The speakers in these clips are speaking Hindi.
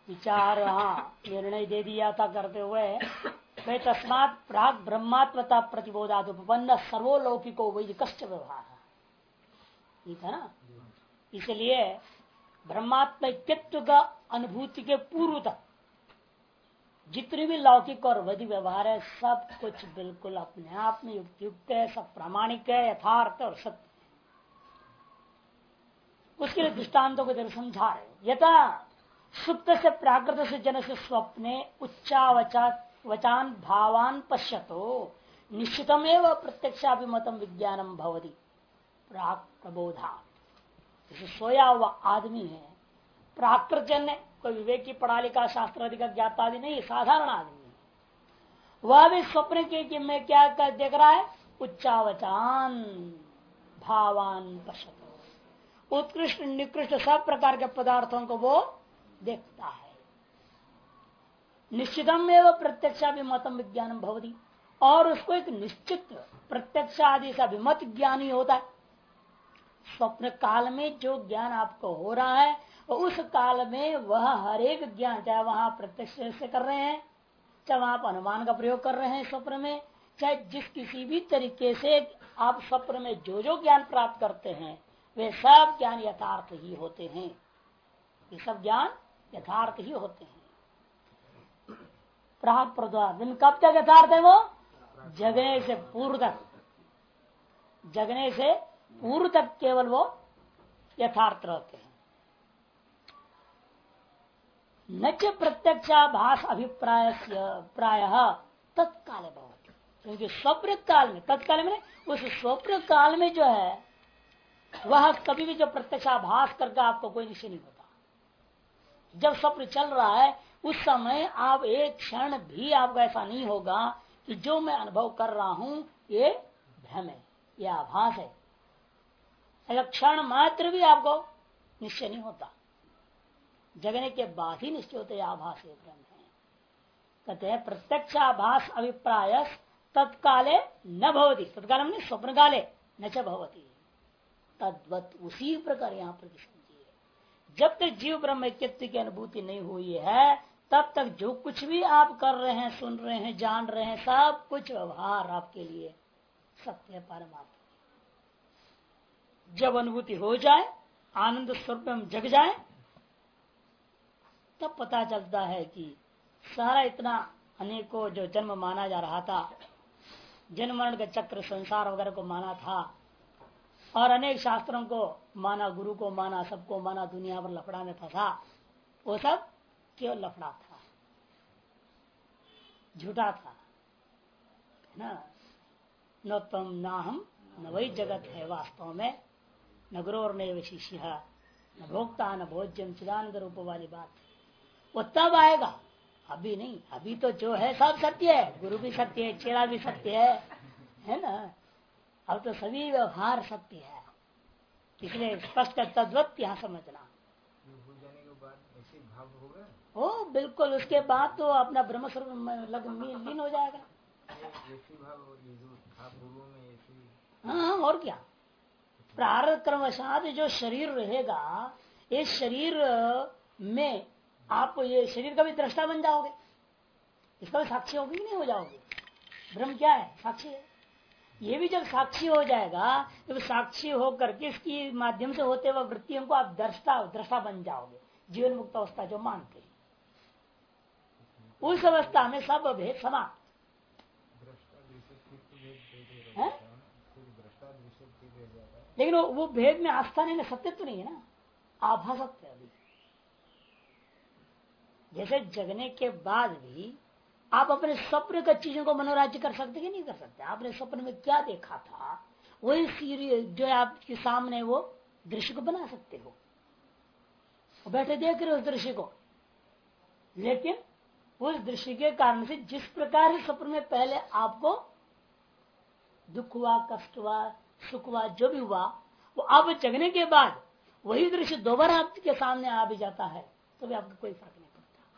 विचार निर्णय दे दिया था करते हुए मैं तस्मात प्राग ब्रह्मात्मता प्रतिबोधात उपपन्न सर्वोलौकिको वैदिकश्च व्यवहार ठीक है ना। इसलिए ब्रह्मात्मैक्यत्व का अनुभूति के पूर्व तक जितने भी लौकिक और वैदिक व्यवहार है सब कुछ बिल्कुल अपने आप में युक्त है, सब प्रामाणिक है, यथार्थ और सत्य। उसके लिए दृष्टांतों को जरूर समझा रहे। यथा सुप्त से प्राकृत से जन से स्वप्ने वचान भावान पश्यतो निश्चितमेव प्रत्यक्षाभिमतम विज्ञानम भवति प्राक प्रबोधा। जैसे सोया हुआ आदमी है, प्राकृत जन है, कोई विवेक की पढ़ा लिखा शास्त्र अधिक ज्ञाता आदि नहीं, साधारण आदमी है। वह भी स्वप्न के कि मैं क्या कर देख रहा है, उच्चावचान भावान पश्यतो, उत्कृष्ट निकृष्ट सब प्रकार के पदार्थों को वो देखता है। निश्चितम एवं प्रत्यक्षाभिमतम विज्ञानम भवति, और उसको एक निश्चित प्रत्यक्ष आदि से अभिमत ज्ञान ही होता है। स्वप्न काल में जो ज्ञान आपको हो रहा है उस काल में वह हर एक ज्ञान, चाहे वहां प्रत्यक्ष से कर रहे हैं, चाहे वहां आप अनुमान का प्रयोग कर रहे हैं स्वप्न में, चाहे जिस किसी भी तरीके से आप स्वप्न में जो जो ज्ञान प्राप्त करते हैं वे सब ज्ञान यथार्थ ही होते हैं। ये सब ज्ञान यथार्थ ही होते हैं। प्राग प्रद्वार कब तक यथार्थ है? वो जगने से पूर्व तक, जगने से पूर्व तक केवल वो यथार्थ रहते हैं। न च प्रत्यक्षाभास अभिप्राय प्राय तत्काल भवति, क्योंकि स्वप्न काल में, तत्काल में उस स्वप्न काल में जो है वह कभी भी जो प्रत्यक्षाभास करके आपको कोई निश्चय नहीं होता। जब स्वप्न चल रहा है उस समय आप एक क्षण भी आपको ऐसा नहीं होगा कि जो मैं अनुभव कर रहा हूं ये भ्रम है, ये आभास है। ऐसा क्षण मात्र भी आपको निश्चय नहीं होता। जगने के बाद ही निश्चय होते आभास है, भ्रम है। कहते हैं प्रत्यक्षाभास अभिप्राय तत्काले न भवति, तत्काल में स्वप्न काले न च भवति, तद्वत उसी प्रकार यहाँ पर समझिए। जब तक जीव ब्रह्म ऐक्यत्व की अनुभूति नहीं हुई है तब तक जो कुछ भी आप कर रहे हैं, सुन रहे हैं, जान रहे हैं, सब कुछ व्यवहार आपके लिए सत्य परमात्मा। जब अनुभूति हो जाए, आनंद स्वरूप में हम जग जाए, तब पता चलता है कि सारा इतना अनेकों जो जन्म माना जा रहा था, जन्म मरण का चक्र संसार वगैरह को माना था और अनेक शास्त्रों को माना, गुरु को माना, सबको माना, दुनिया पर लफड़ा में फंसा, वो सब केवल लफड़ा था, झूठा था ना। न तम न हम न वही जगत है वास्तव में, न गुरु और न शिष्य, न भोक्ता न भोज्यम चिदानंद रूप वाली बात। वो तब आएगा, अभी नहीं। अभी तो जो है सब सत्य है, गुरु भी सत्य है, चेला भी सत्य है ना। अब तो सभी व्यवहार सत्य है, इसलिए स्पष्ट तद्वत यहाँ समझना। ओ बिल्कुल, उसके बाद तो अपना ब्रह्म स्वरूप लीन हो जाएगा। हाँ और क्या, प्रारब्ध कर्मवशात जो शरीर रहेगा, इस शरीर में आप ये शरीर का भी दृष्टा बन जाओगे, इसका भी साक्षी होगी नहीं हो जाओगे। ब्रह्म क्या है? साक्षी है। ये भी जब साक्षी हो जाएगा तो साक्षी होकर के इसकी माध्यम से होते हुए वृत्तियों को आप दृष्टा बन जाओगे। जीवन मुक्त अवस्था जो मानते हैं, उस अवस्था में सब भेद समाप्त है। लेकिन वो भेद में आस्था नहीं, सत्यत्व नहीं है ना, आभासत्व है। अभी जैसे जगने के बाद भी आप अपने स्वप्न का चीजों को मनोराज्य कर सकते कि नहीं कर सकते। आपने स्वप्न में क्या देखा था वही सीरियल जो आपके सामने वो दृश्य को बना सकते हो, बैठे देख रहे हो उस दृश्य को। लेकिन उस दृश्य के कारण से जिस प्रकार से स्वप्न में पहले आपको दुख हुआ, कष्ट हुआ, सुख हुआ, जो भी हुआ, वो अब जगने के बाद वही दृश्य दोबारा आपके सामने आ भी जाता है तो भी आपको कोई फर्क नहीं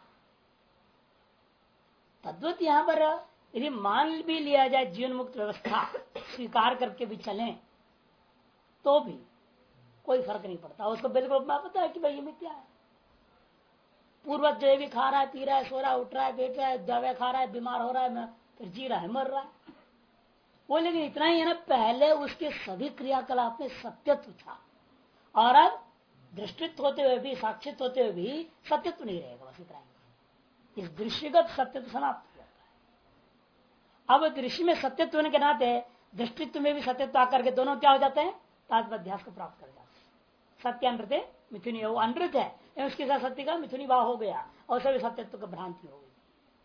पड़ता। तद्वत यहाँ पर यदि मान भी लिया जाए जीवन मुक्त व्यवस्था स्वीकार करके भी चलें तो भी कोई फर्क नहीं पड़ता। उसको बिल्कुल पता है कि भाई ये मिथ्या है। पूर्वज जो भी खा रहा है, पी रहा है, सो रहा है, उठ रहा है, बैठ रहा है, दवा खा रहा है, बीमार हो रहा है, फिर जी रहा है, मर रहा है वो। लेकिन इतना ही है ना, पहले उसके सभी क्रियाकलाप में सत्यत्व था और अब दृष्टित्व होते हुए भी, साक्षित होते हुए भी सत्यत्व नहीं रहेगा, बस इतना ही। इस दृश्यगत सत्यत्व समाप्त हो जाता है। अब दृश्य में सत्यत्व होने के नाते दृष्टित्व में भी सत्यत्व आकर के दोनों क्या हो जाते हैं, तात्पर्यास को प्राप्त कर जाते हैं। सत्य अनृत मिथुनी, वो अनृत है, उसके साथ सत्य का मिथुनी भाव हो गया और सभी सत्यत्व का भ्रांति हो गई,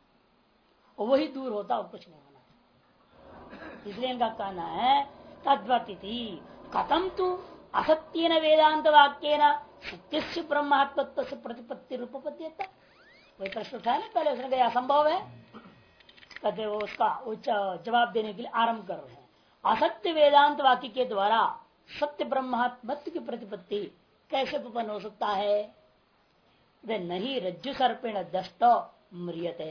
और वही दूर होता और कुछ नहीं होना। इसलिए इनका कहना है तद्वती कथम तू असत्य न वेदांत वाक्य न सत्य ब्रह्मात्मत्व से प्रतिपत्ति रूपपद्यता। वही प्रश्न उठाया ना पहले, उसने कहा असंभव है, कहते वो उसका उच्च जवाब देने के लिए आरंभ कर रहे हैं। असत्य वेदांत वाक्य के द्वारा सत्य ब्रह्मात्मत्व की प्रतिपत्ति कैसे उत्पन्न हो सकता है? नहीं रज्जु सर्पेण दष्टो म्रियते।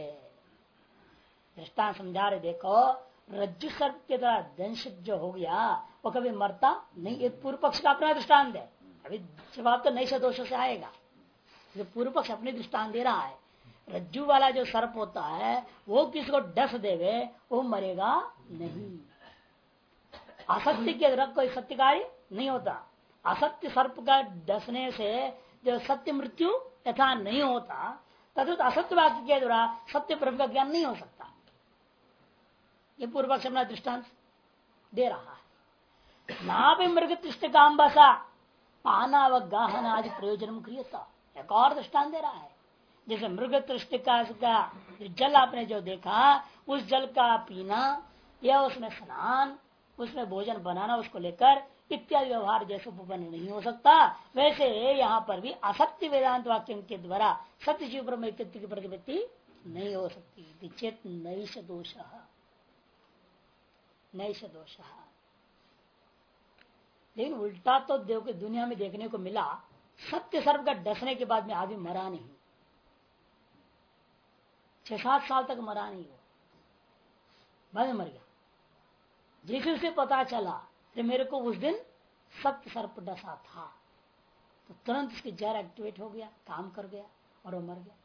दृष्टांत समझा रहे, देखो रज्जु सर्प के द्वारा दंशित जो हो गया वो कभी मरता नहीं। एक पूर्व पक्ष का अपना दृष्टांत है, अभी जवाब तो नैश दोष से आएगा। जो पूर्व पक्ष अपने दृष्टांत दे रहा है, रज्जु वाला जो सर्प होता है वो किसी को डस देवे वो मरेगा नहीं। असत्य के द्वारा कोई सत्य कार्य नहीं होता। असत्य सर्प का डसने से जो सत्य मृत्यु यथा नहीं होता, तथा असत्य वाक्य के द्वारा सत्य ब्रह्म का ज्ञान नहीं हो सकता। ये पूर्व पक्ष अपना दृष्टांत दे रहा है। ना भी मृग तृष्ट काम बसा पानावगाहन आदि प्रयोजन क्रियता। एक और दृष्टांत दे रहा है, जैसे मृग तृष्ट का जल आपने जो देखा, उस जल का पीना या उसमें स्नान, उसमें भोजन बनाना, उसको लेकर इत्यादि व्यवहार जैसे उपपन्न नहीं हो सकता, वैसे यहाँ पर भी असत्य वेदांत वाक्य के द्वारा सत्य जीव ब्रह्म की प्रतिपत्ति नहीं हो सकती। चेत नैष दोष, नैष दोष। लेकिन उल्टा तो दुनिया में देखने को मिला, सत्य सर्प का डसने के बाद में आदमी मरा नहीं, 6-7 साल तक मरा नहीं, वो बाद में मर गया। जिस उसे पता चला कि मेरे को उस दिन सत्य सर्प डसा था, तो तुरंत उसकी जहर एक्टिवेट हो गया, काम कर गया और वो मर गया।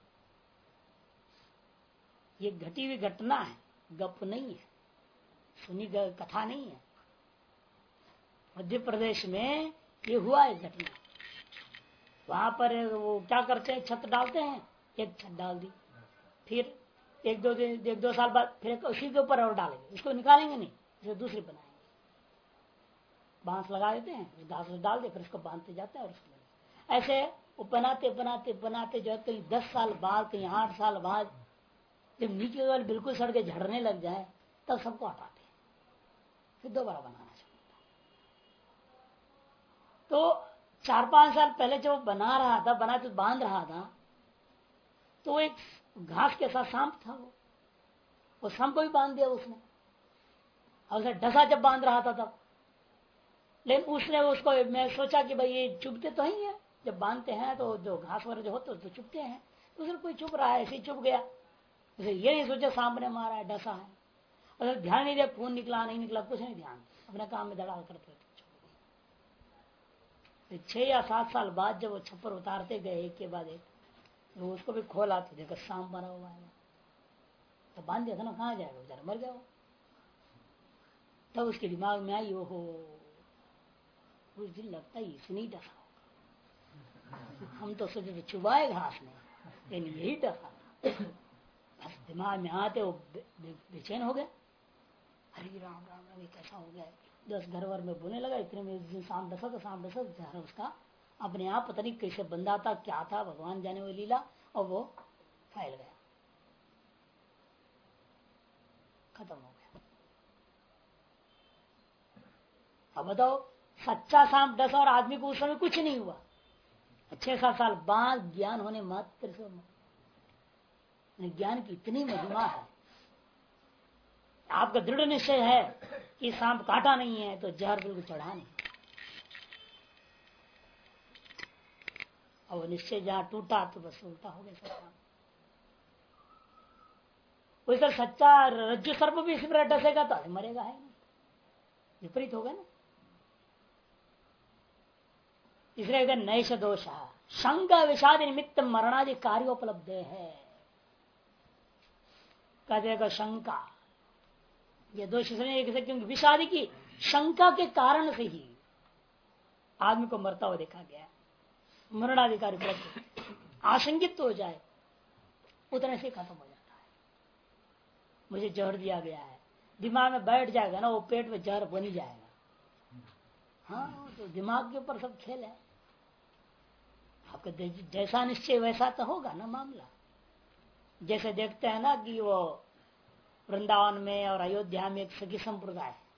ये घटी हुई घटना है, गप नहीं है, सुनी कथा नहीं है। मध्य प्रदेश में ये हुआ है घटना। वहां पर वो क्या करते हैं, छत डालते हैं, एक छत डाल दी, फिर एक दो साल बाद फिर उसी के ऊपर और डालेंगे, इसको निकालेंगे नहीं, इसको दूसरी बनाएंगे, बांस लगा देते हैं, घास डाल दे, फिर उसको बांधते जाते हैं और उसको ऐसे वो बनाते बनाते बनाते जो है कहीं 10 साल बाद, कहीं 8 साल बाद जब नीचे वाले बिल्कुल सड़ के झड़ने लग जाए तब सबको हटाते हैं, फिर दोबारा बनाना चाहिए। तो 4-5 साल पहले जब बना रहा था, बना तो बांध रहा था, तो एक घास के साथ सांप था, वो सांप को भी बांध दिया उसने, और उसे डसा जब बांध रहा था तब। लेकिन उसने उसको, मैं सोचा कि भाई ये चुभते तो ही है, जब बांधते हैं तो जो घास वगैरह जो होते तो चुभते हैं, तो उसने कोई चुभ रहा है, ऐसे ही चुभ गया। उसे ये नहीं सोचा सांप ने मारा है, डसा है, और ध्यान नहीं दिया, खून निकला नहीं निकला, कुछ नहीं ध्यान, अपने काम में धड़ाल करते 6 या 7 साल बाद जब वो छप्पर उतारते गए एक के बाद एक, तो उसको भी खोला तो देखा सांप मरा हुआ है, तो बांध दिया था ना, कहाँ जाएगा बेचारा, मर गया वो। तब उसके दिमाग में आई, ओहो उस दिन लगता है इसने डसा होगा, हम तो सोचे तो चुबाए घास में, लेकिन यही डसा। बस दिमाग में आते वो बेचैन हो गए, हरे राम राम राम ये कैसा हो गया है। 10 घर वर में बोलने लगा, इतने में जिस दिन सांप डसा तो सांप डसा जहर उसका अपने आप पता नहीं कैसे बंधा था, क्या था भगवान जाने वो लीला, और वो फैल गया, खत्म हो गया। अब बताओ, सच्चा सांप डसा और आदमी को उस समय कुछ नहीं हुआ, 6-7 साल बाद ज्ञान होने मात्र से, ज्ञान की इतनी महिमा है। आपका दृढ़ निश्चय है कि सांप काटा नहीं है तो जहर बिल्कुल चढ़ा नहीं, और निश्चय जहां टूटा तो बस उल्टा हो गया सब काम। वैसे सच्चा रज्जु सर्प भी इसी प्रकार डसेगा तो मरेगा है, विपरीत होगा ना। इसलिए नैष दोष, शंका विषाद निमित्त मरणादि कार्योपलब्ध है। कहते शंका, ये दोष क्योंकि विषाद की शंका के कारण से ही आदमी को मरता हुआ देखा गया। मरणाधिकारी उपलब्ध आशंकित हो जाए उतने से खत्म हो जाता है। मुझे जहर दिया गया है, दिमाग में बैठ जाएगा ना, वो पेट में जहर बन ही जाएगा। हाँ, तो दिमाग के ऊपर सब खेल है। आपका जैसा निश्चय वैसा तो होगा ना मामला। जैसे देखते हैं ना कि वो वृंदावन में और अयोध्या में एक सखी संप्रदाय है,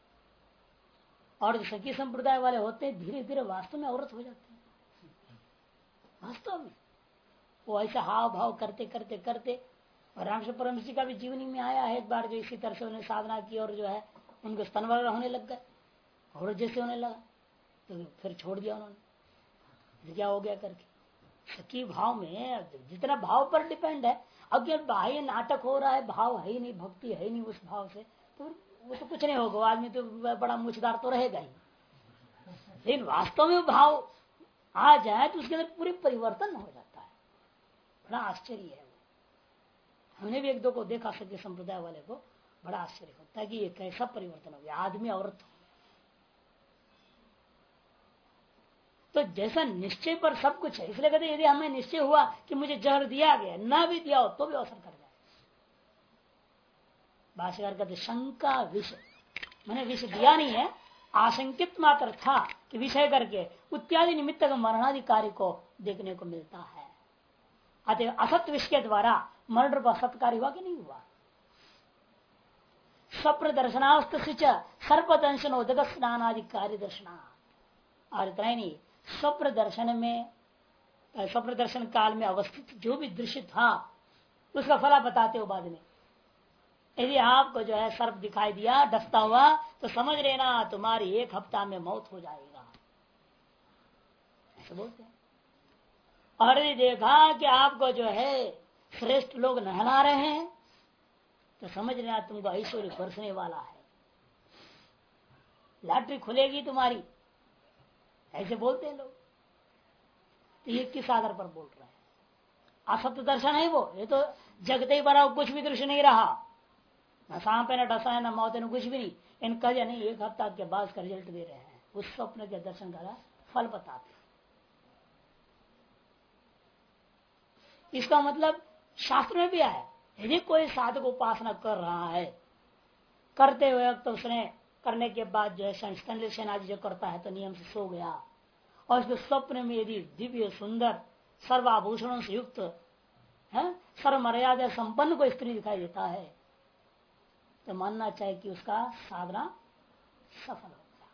और जो सखी संप्रदाय वाले होते हैं धीरे धीरे वास्तव में औरत हो जाते हैं। वास्तव में वो ऐसे हाव भाव करते करते करते, और रामकृष्ण परमहंस जी का भी जीवनी में आया है एक बार, जो इसी तरह से उन्हें साधना की और जो है उनको स्तन वगैरह होने लग गए, और जैसे होने लगा तो फिर छोड़ दिया उन्होंने। क्या हो गया करके सखी भाव में जितना भाव पर डिपेंड है। अगर बाह्य नाटक हो रहा है, भाव है ही नहीं, भक्ति है ही नहीं उस भाव से, तो वो तो कुछ नहीं होगा। आदमी तो बड़ा मुछदार तो रहेगा ही, लेकिन वास्तव में भाव आ जाए तो उसके अंदर पूरी परिवर्तन हो जाता है। बड़ा आश्चर्य है। हमने भी एक दो को देखा सके संप्रदाय वाले को, बड़ा आश्चर्य होता है कि ये कैसा परिवर्तन हो गया, आदमी औरत हो। तो जैसा निश्चय पर सब कुछ है, इसलिए कहते यदि हमें निश्चय हुआ कि मुझे जहर दिया गया, ना भी दिया हो तो भी असर कर जाए। भाष्यकार कहते शंका विष, मैंने विष दिया नहीं है, आशंकित मात्र था कि विषय करके इत्यादि निमित्त का मरणाधिकारी को देखने को मिलता है। अतः असत्य विष के द्वारा मरण रूप असत्कारी हुआ कि नहीं हुआ। स्वप्न दर्शनावस्थ सर्प दंशन उदक स्नानाधिकारी दर्शना, और इतना ही नहीं, स्वप्न दर्शन में, स्वप्न दर्शन काल में अवस्थित जो भी दृश्य था उसका फला बताते हो बाद में। यदि आपको जो है सर्प दिखाई दिया डसता हुआ तो समझ लेना तुम्हारी 1 हफ्ता में मौत हो जाएगा, ऐसे बोलते हैं। और यदि देखा कि आपको जो है श्रेष्ठ लोग नहला रहे हैं तो समझ लेना तुमको ऐश्वर्य बरसने वाला है, लॉटरी खुलेगी तुम्हारी, ऐसे बोलते हैं लोग। तो ये किस आधार पर बोल रहे हैं। असत्य दर्शन है वो, ये तो जगते ही बड़ा कुछ भी दृश्य नहीं रहा, न सांप है न डसा है न मौत है न कुछ भी नहीं। इन कह नहीं 1 हफ्ता के बाद का रिजल्ट दे रहे हैं, उस स्वप्न के दर्शन का फल बताते। इसका मतलब शास्त्र में भी आया, यदि कोई साधक उपासना कर रहा है, करते हुए तो उसने करने के बाद जो है संलेशन आदि जो करता है तो नियम से सो गया, और उसके स्वप्न में यदि दिव्य सुंदर सर्वाभूषणों से युक्त है, सर्व मर्यादा संपन्न कोई स्त्री दिखाई देता है तो मानना चाहिए कि उसका साधना सफल हो गया।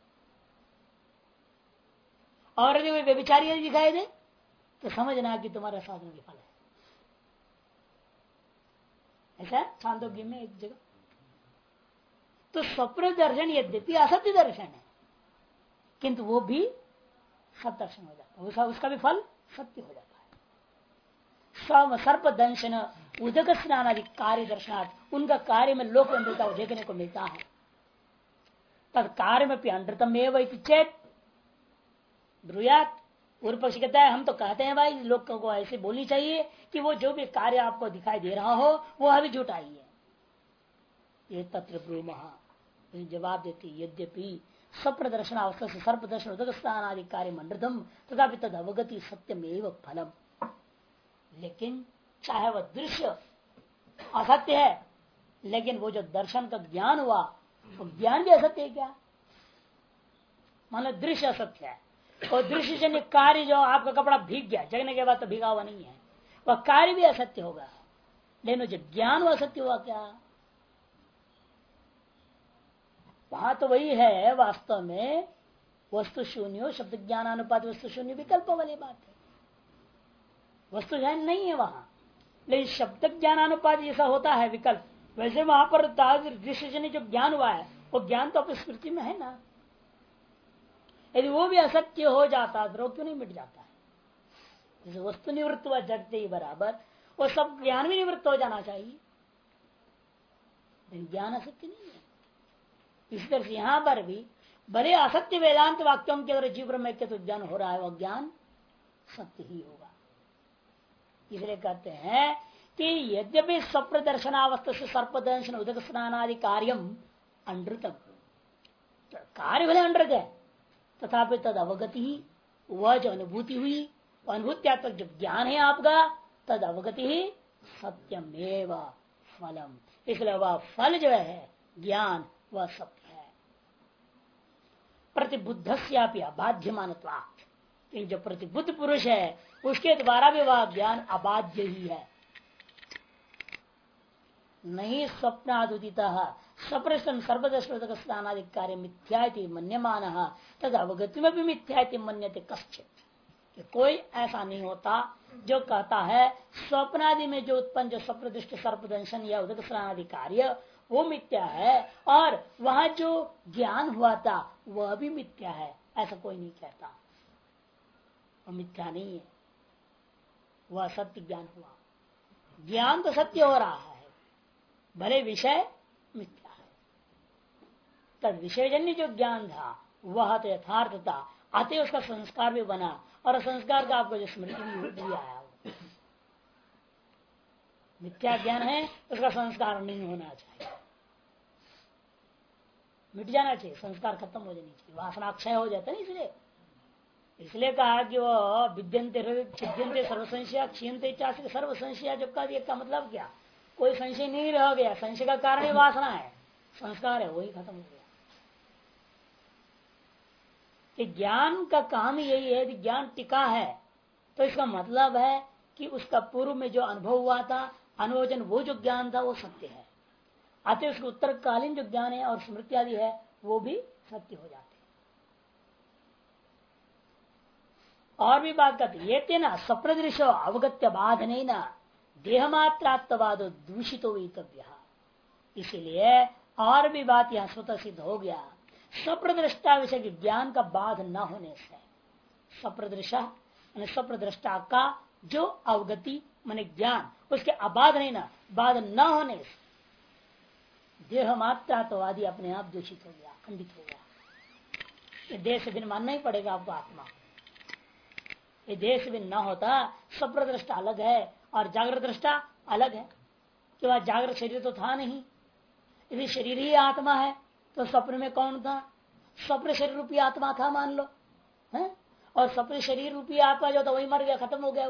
और यदि कोई व्यभिचारी यदि दिखाई दे तो समझना कि तुम्हारा साधना विफल है। ऐसा है छांदोग्य में एक जगह। तो स्वप्न दर्शन यद्यपि असत्य दर्शन है किंतु वो भी सत्य दर्शन हो जाता है, उसका भी फल सत्य हो जाता है। सर्प दंशन उदक स्नान आदि कार्य दर्शनार्थ उनका कार्य में लोक अमृता देखने को मिलता है। तद कार्य में अनृतम एवं चेत ब्रूयात। पूर्व पक्ष कहता है हम तो कहते हैं भाई लोग को ऐसे बोलनी चाहिए कि वो जो भी कार्य आपको दिखाई दे रहा हो वो अभी झूठा ही है। ये तत्र ब्रूमहा जवाब देती यद्यपि स्वप्न दर्शन अवस्था से सर्प दर्शन उदक स्नान आदि कार्य अनृतम तथा तद अवगति सत्यमेव फलम। लेकिन चाहे वह दृश्य असत्य है लेकिन वो जो दर्शन का ज्ञान हुआ वो ज्ञान भी असत्य है क्या। मान लो दृश्य असत्य है और दृश्य जन्य कार्य जो आपका कपड़ा भीग गया, जगने के बाद तो भीगा हुआ नहीं है, वह कार्य भी असत्य होगा, लेकिन जो ज्ञान वो असत्य हुआ क्या। वहां तो वही है वास्तव में वस्तु शून्य शब्द ज्ञान अनुपात वस्तु शून्य विकल्प वाली बात है। वस्तु ज्ञान नहीं है वहां, लेकिन शब्द ज्ञान अनुपात जैसा होता है विकल्प, वैसे वहां पर दृश्य जो ज्ञान हुआ है वो ज्ञान तो अपनी स्मृति में है ना। यदि वो भी असत्य हो जाता तो क्यों नहीं मिट जाता है। जैसे वस्तु निवृत्त हुआ जगते ही बराबर वो सब ज्ञान भी निवृत्त हो जाना चाहिए, लेकिन ज्ञान असत्य नहीं है। इसी तरह से यहां पर भी बड़े असत्य वेदांत वाक्यों के द्वारा जीव ब्रह्म के तो ज्ञान हो रहा है, वह ज्ञान सत्य ही होगा। इसलिए कहते हैं कि यद्यपि स्वप्न दर्शनावस्था से सर्प दर्शन उदक स्नानादि कार्यम अनृतम, कार्य भले अनृत है तथापि तद अवगति ही, वह जो अनुभूति हुई, अनुभूत्यात्मक जो ज्ञान है आपका, तद अवगति ही सत्यमेव फलम। इसलिए वह फल जो है ज्ञान, वह सत्य है। प्रतिबुद्ध से अबाध्य मानत्वात्, जो प्रतिबुद्ध पुरुष है उसके द्वारा भी वह ज्ञान अबाध्य ही है। नहीं स्वप्नादुदित स्वप्न सर्वदर्शक स्नानादि कार्य मिथ्याति मन्यमान तद अवगति में भी मिथ्याति मन्यते कश्चित। कोई ऐसा नहीं होता जो कहता है स्वप्नादि में जो उत्पन्न जो स्वप्न दृष्टि सर्पदंशन या उदक स्नानादि कार्य वो मिथ्या है और वहां जो ज्ञान हुआ था वह भी मिथ्या है, ऐसा कोई नहीं कहता। वो मिथ्या नहीं है, वह सत्य ज्ञान हुआ। ज्ञान तो सत्य हो रहा है, भले विषय मिथ्या है। तद विषयजन्य जो ज्ञान था वह तो यथार्थ था, आते उसका संस्कार भी बना और संस्कार का आपको जो स्मृति भी आया। मिथ्या ज्ञान है उसका संस्कार नहीं होना चाहिए, मिट जाना चाहिए, संस्कार खत्म हो जानी चाहिए, वासना क्षय हो जाता है। इसलिए कहा कि वो विद्यंते छिद्यंते सर्वसंशया क्षीणते चास्य सर्वसंशया। जब कहा का मतलब क्या, कोई संशय नहीं रह गया, संशय का कारण ही वासना है, संस्कार है वही खत्म हो गया। कि ज्ञान का काम यही है कि ज्ञान टिका है तो इसका मतलब है कि उसका पूर्व में जो अनुभव हुआ था, अनुभवजन वो जो ज्ञान था वो सत्य है। अतः उसके उत्तरकालीन जो ज्ञान है और स्मृति आदि है वो भी सत्य हो जाते हैं। और भी बात करते ये तेना स्वप्न दृश्य अवगत्य बाधने न देह मात्रात्मवाद दूषित हुई। इसलिए और भी बात यहां स्वतः सिद्ध हो गया, स्वप्न दृष्टा विषय के ज्ञान का बाध न होने से, स्वप्न दृष्टा स्वप्न दृष्टा का जो अवगति माने ज्ञान उसके अबाध नहीं ना, बाध न होने से देह मात्रात्मवादी अपने आप दूषित हो गया, खंडित हो गया। ये देह से भिन्न मानना ही पड़ेगा आपको आत्मा। ये देह से भिन्न न होता, स्वप्न दृष्टा अलग है और जागृत दृष्टा अलग है। कि वह जागृत शरीर तो था नहीं, यदि शरीर ही आत्मा है तो स्वप्न में कौन था? स्वप्न शरीर रूपी आत्मा था मान लो है? और स्वप्न शरीर रूपी आत्मा जो था वही मर गया, खत्म हो गया।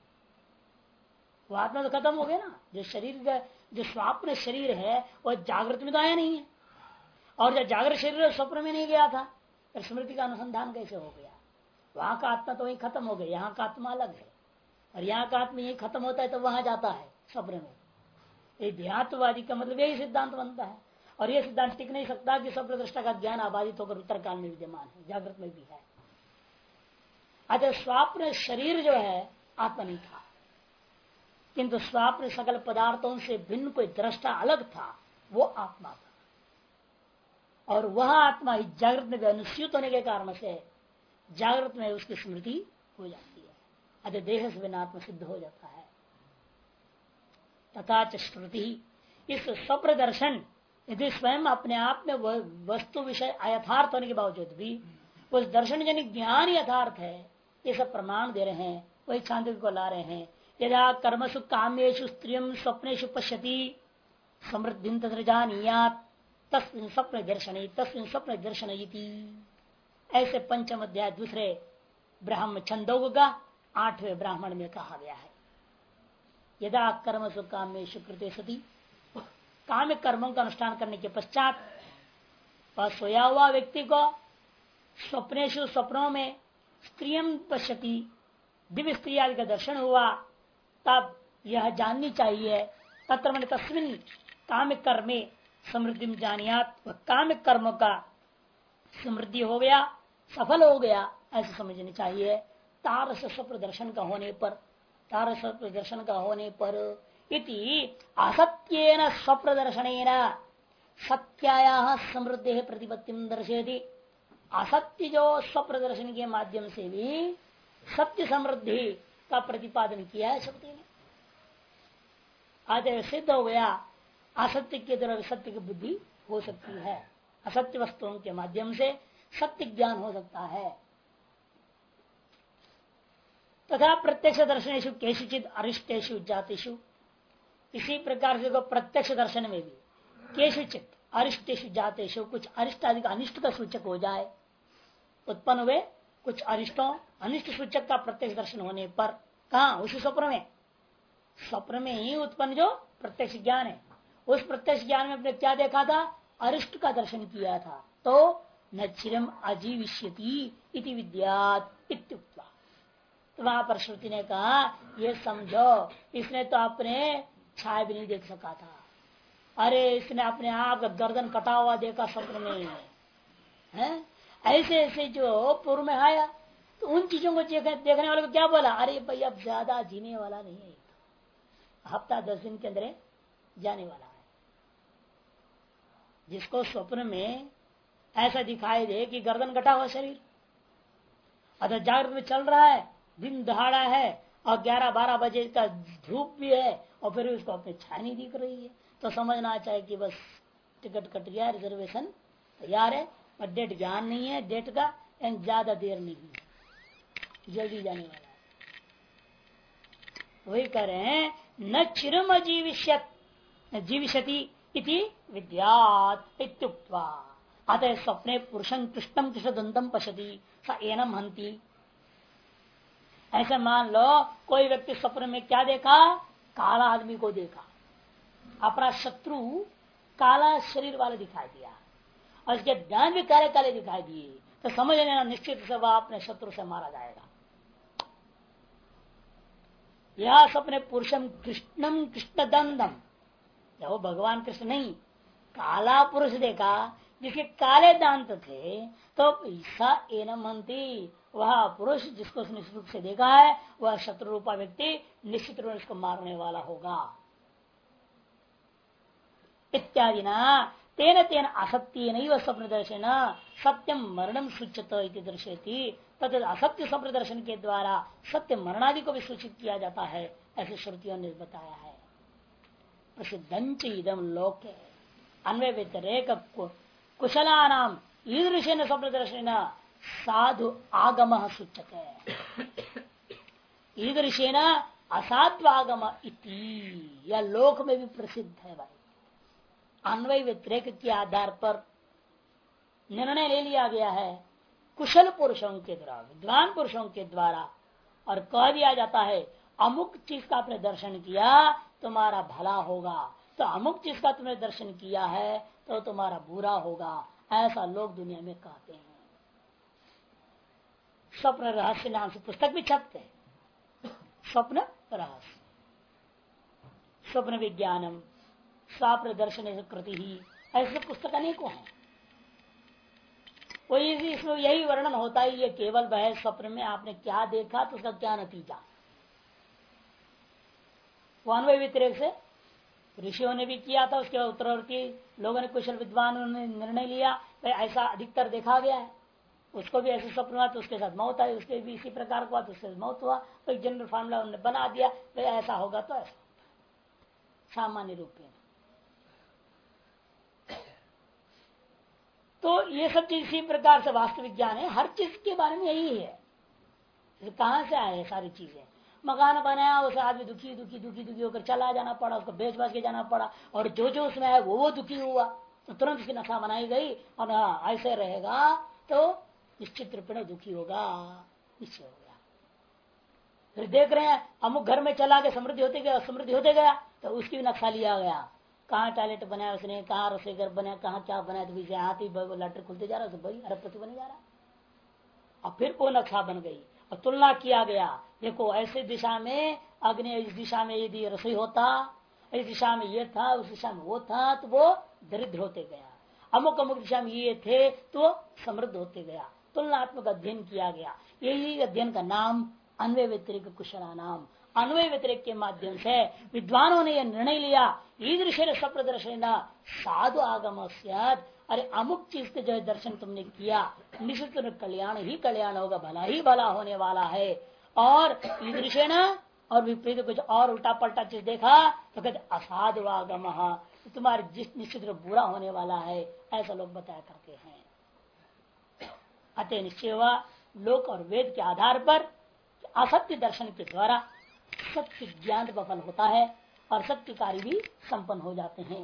वो आत्मा तो खत्म हो गया ना। जो शरीर जो स्वप्न शरीर है वह जागृत में तो आया नहीं है, और जब जागृत शरीर स्वप्न में नहीं गया था फिर स्मृति का अनुसंधान कैसे हो गया? वहां का आत्मा तो वही खत्म हो गया, यहाँ का आत्मा अलग है और यहाँ का आत्मा यही खत्म होता है तो वहां जाता है स्वप्न में। ये देहात्मवादी का मतलब यही सिद्धांत बनता है। और यह सिद्धांत टिक नहीं सकता कि स्वप्न दृष्टा का ज्ञान आबादित होकर उत्तर काल में विद्यमान है, जागृत में भी है। अच्छा, स्वप्न शरीर जो है आत्मा नहीं था, किंतु स्वप्न सकल पदार्थों से भिन्न कोई दृष्टा अलग था, वो आत्मा था। और वह आत्मा जागृत में भी अनुस्यूत होने के कारण से जागृत में उसकी स्मृति हो जाती है। अच्छा, देह से बिना आत्मा सिद्ध हो जाता है। तथा च श्रुति, इस स्वप्न दर्शन यदि स्वयं अपने आप में वस्तु विषय अयथार्थ होने के बावजूद भी उस दर्शन जनिक ज्ञान यथार्थ है, ये सब प्रमाण दे रहे हैं, वही छांदोग्य को ला रहे हैं। यदा कर्मसु कामेषु स्त्रियं स्वप्नेषु पश्यति समृद्धिं तत्र जानीयात् तस्मिन् स्वप्न दर्शने तस्मिन् स्वप्न दर्शनयति। ऐसे पंचम अध्याय दूसरे ब्राह्मण छंदोग का 8वें ब्राह्मण में कहा गया है। यदा कर्मसु कामेषु कृते सति, काम कर्मों का अनुष्ठान करने के पश्चात सोया हुआ व्यक्ति को स्वप्नेषु स्वप्नों में स्त्रियं पश्यति, दिव्य स्त्री आदि का दर्शन हुआ, तब यह जाननी चाहिए तत्र मन तस्मिन काम कर्मे समृद्धि में जानियात, काम कर्म का समृद्धि हो गया, सफल हो गया, ऐसे समझनी चाहिए। तारस स्वप्न दर्शन का होने पर, तारस स्वप्न दर्शन का होने पर इति असत्येन स्वप्न दर्शनेन सत्यायाः समृद्धि प्रतिपत्तिं दर्शयति। असत्य जो स्वप्न दर्शन के माध्यम से भी सत्य समृद्धि का प्रतिपादन किया है श्रुति ने। आज सिद्ध हो गया असत्य के द्वारा सत्य की बुद्धि हो सकती है, असत्य वस्तुओं के माध्यम से सत्य ज्ञान हो सकता है। तथा प्रत्यक्ष दर्शनेशु केशुचित अरिष्टेशु जातिषु, इसी प्रकार से प्रत्यक्ष दर्शन में भी केशुचित अरिष्टेशु जातेशु, कुछ अरिष्ट आदि का अनिष्ट का सूचक हो जाए, उत्पन्न हुए कुछ अरिष्टों अनिष्ट सूचक का प्रत्यक्ष दर्शन होने पर, कहा उसी स्वप्न में, स्वप्न में ही उत्पन्न जो प्रत्यक्ष ज्ञान है, उस प्रत्यक्ष ज्ञान में अपने क्या देखा था, अरिष्ट का दर्शन किया था, तो न चिरम अजीविष्यति इति विद्यात इत्युक्त्वा। तो वहां पर श्रुति ने कहा ये समझो, इसने तो अपने छाया भी नहीं देख सका था, अरे इसने अपने आप गर्दन कटा हुआ देखा स्वप्न में है। ऐसे ऐसे जो पूर्व में आया, तो उन चीजों को देखने वाले को क्या बोला, अरे भाई अब ज्यादा जीने वाला नहीं है, हफ्ता 10 दिन के अंदर जाने वाला है। जिसको स्वप्न में ऐसा दिखाई दे कि गर्दन कटा हुआ शरीर, अगर जागृत में चल रहा है, दिन दहाड़ा है और 11-12 बजे का धूप भी है और फिर उसको अपनी छाया नहीं दिख रही है, तो समझना चाहिए कि बस टिकट कट गया, रिजर्वेशन तैयार है, पर डेट ज्ञान नहीं है, डेट का ज्यादा देर नहीं है, जल्दी जाने वाला है। वही कह रहे हैं न चिरम जीविष्यति इति विद्यात् इत्युक्त्वा। अतः स्वप्ने पुरुषं कृष्णम कृष्णदंतम पश्यति स एनम हंति। ऐसे मान लो कोई व्यक्ति स्वप्न में क्या देखा, काला आदमी को देखा, अपना शत्रु काला शरीर वाले दिखाई दिया और उसके ध्यान भी काले काले दिखाई दिए, तो समझ लेना निश्चित से वह अपने शत्रु से मारा जाएगा। यह स्वप्ने पुरुषम कृष्णम कृष्णदंतम, वो भगवान कृष्ण नहीं, काला पुरुष देखा जिसके काले दांत थे, तो ईसा एनम हंति, वह पुरुष जिसको निश्चित रूप से देखा है वह शत्रु रूपा व्यक्ति निश्चित रूप से उसको मारने वाला होगा। इत्यादि ना तेन तेन असत्य नहीं, वह स्वप्न दर्शन सत्यम मरणम सूचित दर्शेती, तथा असत्य स्वप्न दर्शन के द्वारा सत्य मरणादि को भी सूचित किया जाता है, ऐसे श्रुतियों ने बताया है। प्रसिद्धंच इदम लोके अन्वय व्यतिरेक कुशला नाम ईदृशेन स्वप्न दर्शन साधु आगम सूचते, ईदृशेन असाधु आगम इति, यह लोक में भी प्रसिद्ध है भाई। अन्वय व्यतिरेक के आधार पर निर्णय ले लिया गया है कुशल पुरुषों के द्वारा, विद्वान पुरुषों के द्वारा, और कह दिया जाता है अमुक चीज का आपने दर्शन किया तुम्हारा भला होगा, तो अमुक चीज का तुमने दर्शन किया है तो तुम्हारा बुरा होगा, ऐसा लोग दुनिया में कहते हैं। स्वप्न रहस्य नाम से पुस्तक भी छपते हैं, स्वप्न रहस्य, स्वप्न विज्ञानम, स्वप्न दर्शन कृति ही, ऐसे पुस्तक अनेकों हैं। वही इसमें यही वर्णन होता है, ये केवल वह स्वप्न में आपने क्या देखा तो उसका क्या नतीजा। अन्वय व्यतिरेक से ऋषियों ने भी किया था, उसके उत्तरवर्ती लोगों ने, कुशल विद्वानों ने निर्णय लिया भाई ऐसा अधिकतर देखा गया है, उसको भी ऐसे स्वप्न हुआ तो उसके साथ मौत आई, उसके भी इसी प्रकार को तो उसके मौत हुआ, तो एक जनरल फार्मूला उन्होंने बना दिया भाई ऐसा होगा तो ऐसा, सामान्य रूप में। तो ये सब चीज इसी प्रकार से वास्तविक ज्ञान है, हर चीज के बारे में यही है। कहां से आए सारी चीजें, मकान बनाया उस आदमी दुखी दुखी दुखी दुखी होकर चला जाना पड़ा, उसको बेच बाच के जाना पड़ा, और जो उसमें है वो दुखी हुआ, तो तुरंत उसकी नशा बनाई गई, और हाँ ऐसे रहेगा तो निश्चित रूप में दुखी होगा, निश्चय हो गया। फिर देख रहे हैं अमुक घर में चला के समृद्धि होते गया, समृद्धि होते गया, तो उसकी भी नक्शा लिया गया, कहाँ टॉयलेट बनाया उसने, कहाँ रसोई घर बनाया, कहाँ क्या बनाया, तो पीछे हाथ ही लटर खुलते जा रहा है, भाई अरबपति बने जा रहा है। और फिर वो नक्शा बन गई और तुलना किया गया, देखो ऐसे दिशा में अग्नि, इस दिशा में यदि रसोई होता, इस दिशा में ये था, उस दिशा में वो था, तो वो दरिद्र होते गया, अमुक अमुक दिशा में ये थे तो समृद्ध होते गया। तुलनात्मक अध्ययन किया गया, यही अध्ययन का नाम अन्वय व्यतिरेक कुशला नाम। अन्वय व्यतिरेक के माध्यम से विद्वानों ने यह निर्णय लिया, ईदृश स्वप्न दर्शन साधु आगम स्यात्, अरे अमुक चीज के जो दर्शन तुमने किया निश्चित कल्याण ही कल्याण होगा, भला ही भला होने वाला है। और ईदृशेन और विपरीत कुछ और उल्टा पलटा चीज देखा तो कहते असाधु आगम, तुम्हारे जिस निश्चित बुरा होने वाला है, ऐसा लोग बताया करते हैं। अतः निश्चय हुआ लोक और वेद के आधार पर असत्य दर्शन के द्वारा सत्य ज्ञान सफल होता है और सत्य कार्य भी संपन्न हो जाते हैं।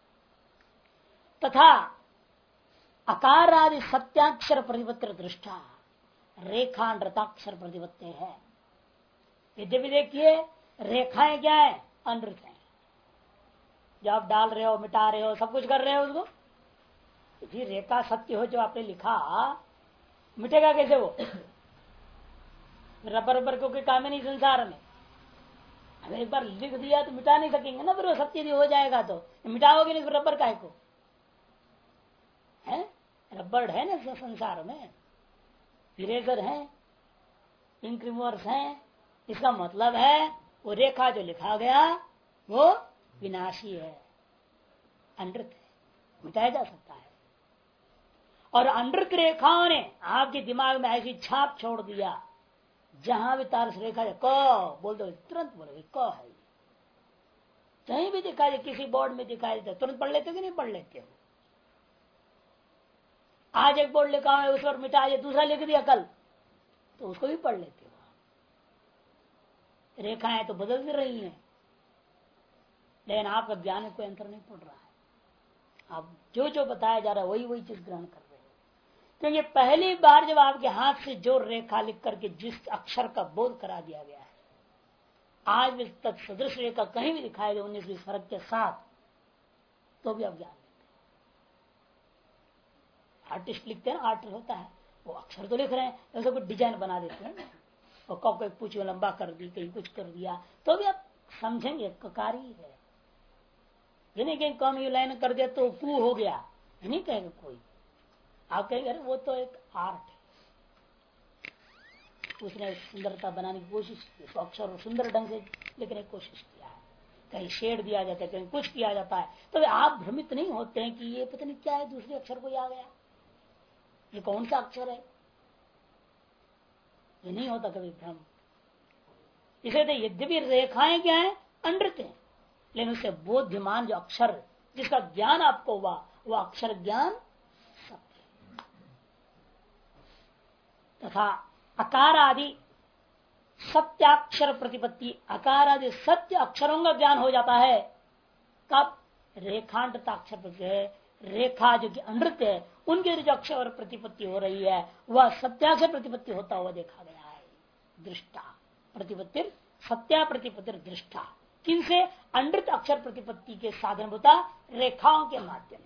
तथा अकार आदि सत्याक्षर प्रतिपत्र दृष्टा रेखा नृताक्षर प्रतिपत्ति है। यद्यपि देखिए रेखाएं क्या है, अनृत है। जो आप डाल रहे हो, मिटा रहे हो, सब कुछ कर रहे हो उसको, जी रेखा सत्य हो जो आपने लिखा, मिटेगा कैसे वो? रबर रबर को कोई काम ही नहीं संसार में। अगर एक बार लिख दिया तो मिटा नहीं सकेंगे ना, फिर वो सत्य भी हो जाएगा तो मिटाओगे नहीं, फिर रबर काय को है? रबर है ना संसार में, इरेजर है, इंक रिमूवर्स है। इसका मतलब है वो रेखा जो लिखा गया वो विनाशी है, अनृत है, मिटाया जा सकता है। और अनृत रेखाओं ने आपके दिमाग में ऐसी छाप छोड़ दिया, जहां भी तारस रेखा क बोल दो तुरंत बोलोगे क है। कहीं भी दिखाई दे, किसी बोर्ड में दिखाई दे, तुरंत पढ़ लेते हो कि नहीं पढ़ लेते हो? आज एक बोर्ड लिखा है, उस पर मिटा दिया, दूसरा लिख दिया कल, तो उसको भी पढ़ लेते हो। रेखाएं तो बदल रही हैं, लेकिन आपका ज्ञान कोई अंतर नहीं पड़ रहा है। आप जो जो बताया जा रहा है वही वही चीज ग्रहण कर रहे हो। क्योंकि पहली बार जब आपके हाथ से जो रेखा लिख करके जिस अक्षर का बोध करा दिया गया है, आज भी तक सदृश रेखा कहीं भी दिखाई दे 19-20 फर्क के साथ, तो भी आप ज्ञान लेते हैं। आर्टिस्ट लिखते हैं, आर्ट होता है, वो अक्षर तो लिख रहे हैं, ऐसा कुछ डिजाइन बना देते हैं, और कौ कोई पूछ लंबा कर दी, कहीं कुछ कर दिया, तो भी आप समझेंगे कार्य है। ये नहीं कहीं कम यू लाइन कर दिया तो कू हो गया, नहीं कहेगा कोई। आप कहेंगे अरे वो तो एक आर्ट है, उसने सुंदरता बनाने की कोशिश की, तो अक्षर सुंदर ढंग से लिखने की कोशिश किया है, कहीं शेड दिया जाता है, कहीं कुछ किया जाता है। तो आप भ्रमित नहीं होते हैं कि ये पता नहीं क्या है, दूसरे अक्षर को आ गया, ये कौन सा अक्षर है, ये नहीं होता कभी भ्रम। इसे तो यद्यपि रेखाएं क्या है, अनृत है, लेकिन उससे बोध्यमान जो अक्षर जिसका ज्ञान आपको हुआ, वह अक्षर ज्ञान सत्य। तथा अकार आदि सत्याक्षर प्रतिपत्ति, अकार आदि सत्य अक्षरों का ज्ञान हो जाता है कब? रेखांतताक्षर प्रतिपत्ति, रेखा जो कि अनृत है उनके जो अक्षर प्रतिपत्ति हो रही है वह सत्याक्षर प्रतिपत्ति होता हुआ देखा गया है। दृष्टा प्रतिपत्ति, सत्या प्रतिपत्ति दृष्टा, किनसे? अनृत अक्षर प्रतिपत्ति के साधन होता रेखाओं के माध्यम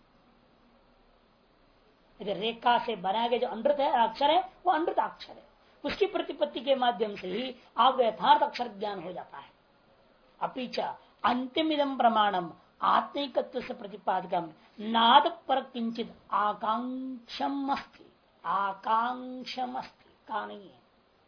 से। रेखा से बनाया गया जो अनृत है अक्षर है, वो अनृत अक्षर है, उसकी प्रतिपत्ति के माध्यम से ही आपको यथार्थ अक्षर ज्ञान हो जाता है। अपीच अंतिम इदम प्रमाणम आत्मिकत्व से प्रतिपादकम नाद पर किंचित आकांक्षम अस्ति, आकांक्षम अस्ति का नहीं है,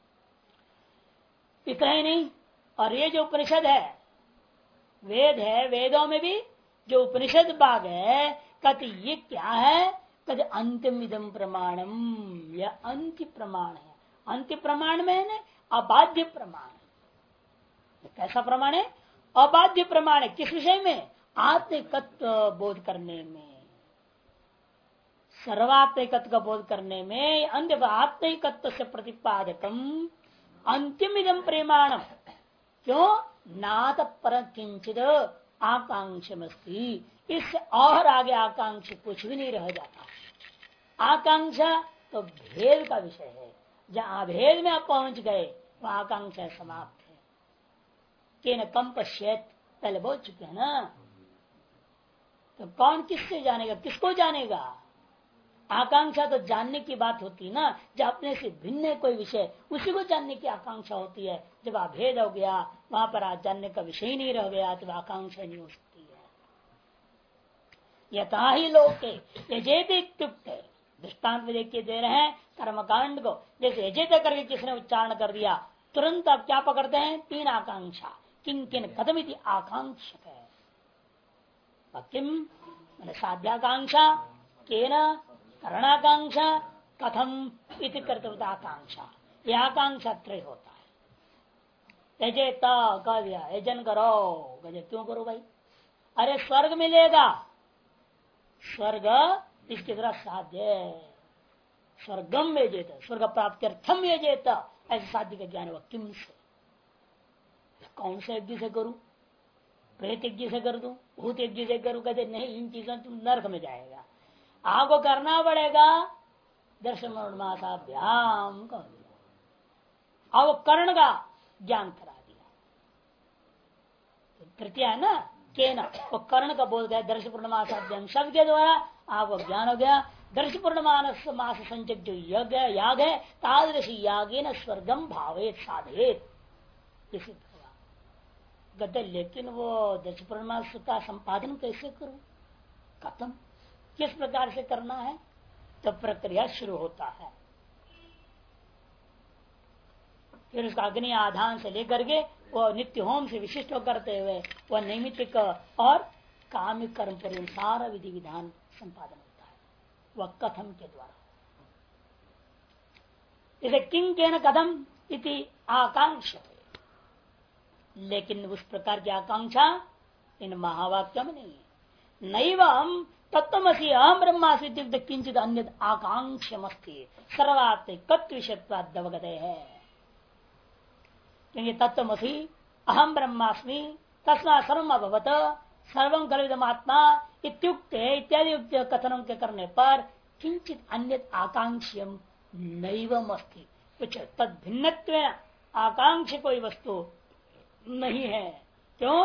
इतना ही नहीं। और ये जो उपनिषद है, वेद है, वेदों में भी जो उपनिषद भाग है, कहते ये क्या है? कहते अंतिम इदम प्रमाणम, यह अंत्य प्रमाण है। अंत्य प्रमाण में है ना अबाध्य प्रमाण। कैसा प्रमाण है? अबाध्य प्रमाण है। किस विषय में? आत्मिकत्व बोध करने में, सर्वात्मिकत्व का बोध करने में। अंत्य आत्मिकत्व से प्रतिपादकम अंतिम इदम प्रमाणम, क्यों? नात पर किंचित आकांक्षमस्ति, इससे और आगे आकांक्षा कुछ भी नहीं रह जाता। आकांक्षा तो भेद का विषय है, जहां भेद में आप पहुंच गए वह आकांक्षा समाप्त है। केन कम पश्येत, पहले बोल चुके हैं ना। तो कौन किससे जानेगा, किसको जानेगा? आकांक्षा तो जानने की बात होती है ना, जब अपने से भिन्न कोई विषय उसी को जानने की आकांक्षा होती है। जब अभेद हो गया, वहां पर आज जानने का विषय ही नहीं रह गया, तो आकांक्षा नहीं हो सकती है। यथा ही लोग यजेत दृष्टांत में देखिए दे रहे हैं कर्मकांड को। जैसे यजेत करके किसने उच्चारण कर दिया, तुरंत आप क्या पकड़ते हैं? तीन आकांक्षा। किन किन कदमिति आकांक्षक है, किम मैंने साध्याकांक्षा, केन करणाकांक्षा, कथम इति कर्तव्य आकांक्षा। यह आकांक्षा त्रय होता है। यजेत कह दिया, यजन करो, गजे क्यों करो भाई? अरे स्वर्ग मिलेगा, स्वर्ग इसकी तरह साध्य, स्वर्गम यजेत, स्वर्ग प्राप्त्यर्थम यजेत, ऐसे साध्य का ज्ञान हुआ किम से, कौन से यज्ञ से करूं, प्रेत यज्ञ से कर दूं, भूत यज्ञ से करूं, कहते नहीं इन चीजों तुम नर्क में जाएगा, आपको करना पड़ेगा दर्शन मासाभ्याम कह दिया। अब वो कर्ण का ज्ञान करा दिया, तृतीय है ना के न, वो कर्ण का बोल गया दर्श पूर्णमासाभ्याम शब्द के द्वारा आपको ज्ञान हो गया। दर्श पूर्णमास मास संचक जो यज्ञ याग है तादृशी यागे न स्वर्गम भावेत साधेत, कहते लेकिन वो दर्श पूर्णमास का संपादन कैसे करूं, खत्म किस प्रकार से करना है, तो प्रक्रिया शुरू होता है। फिर उसका अग्नि आधान से लेकर के वो नित्य होम से विशिष्ट करते हुए वह नैमित्तिक और कामिक कर्म पर सारा विधि विधान संपादन होता है, वह कथम के द्वारा। इसे किंग के न कथम इति आकांक्षा, लेकिन उस प्रकार की आकांक्षा इन महावाक्य में नहीं है। नैवम तत्वमसी अहम ब्रह्मास्मि इत्युक्त किंचित अन्य आकांक्षमस्ति सर्वात्मकत्व विषयत्वादवगत है, क्योंकि तत्वमसी अहम ब्रह्मास्मि तस्मा सर्वम अभवत सर्वम कल्विदमात्मा इत्युक्त इत्यादि कथनों के करने पर किंचित अन्य आकांक्षियम नैवम अस्ति, कुछ तद भिन्नत्व आकांक्षी कोई वस्तु नहीं है। क्यों?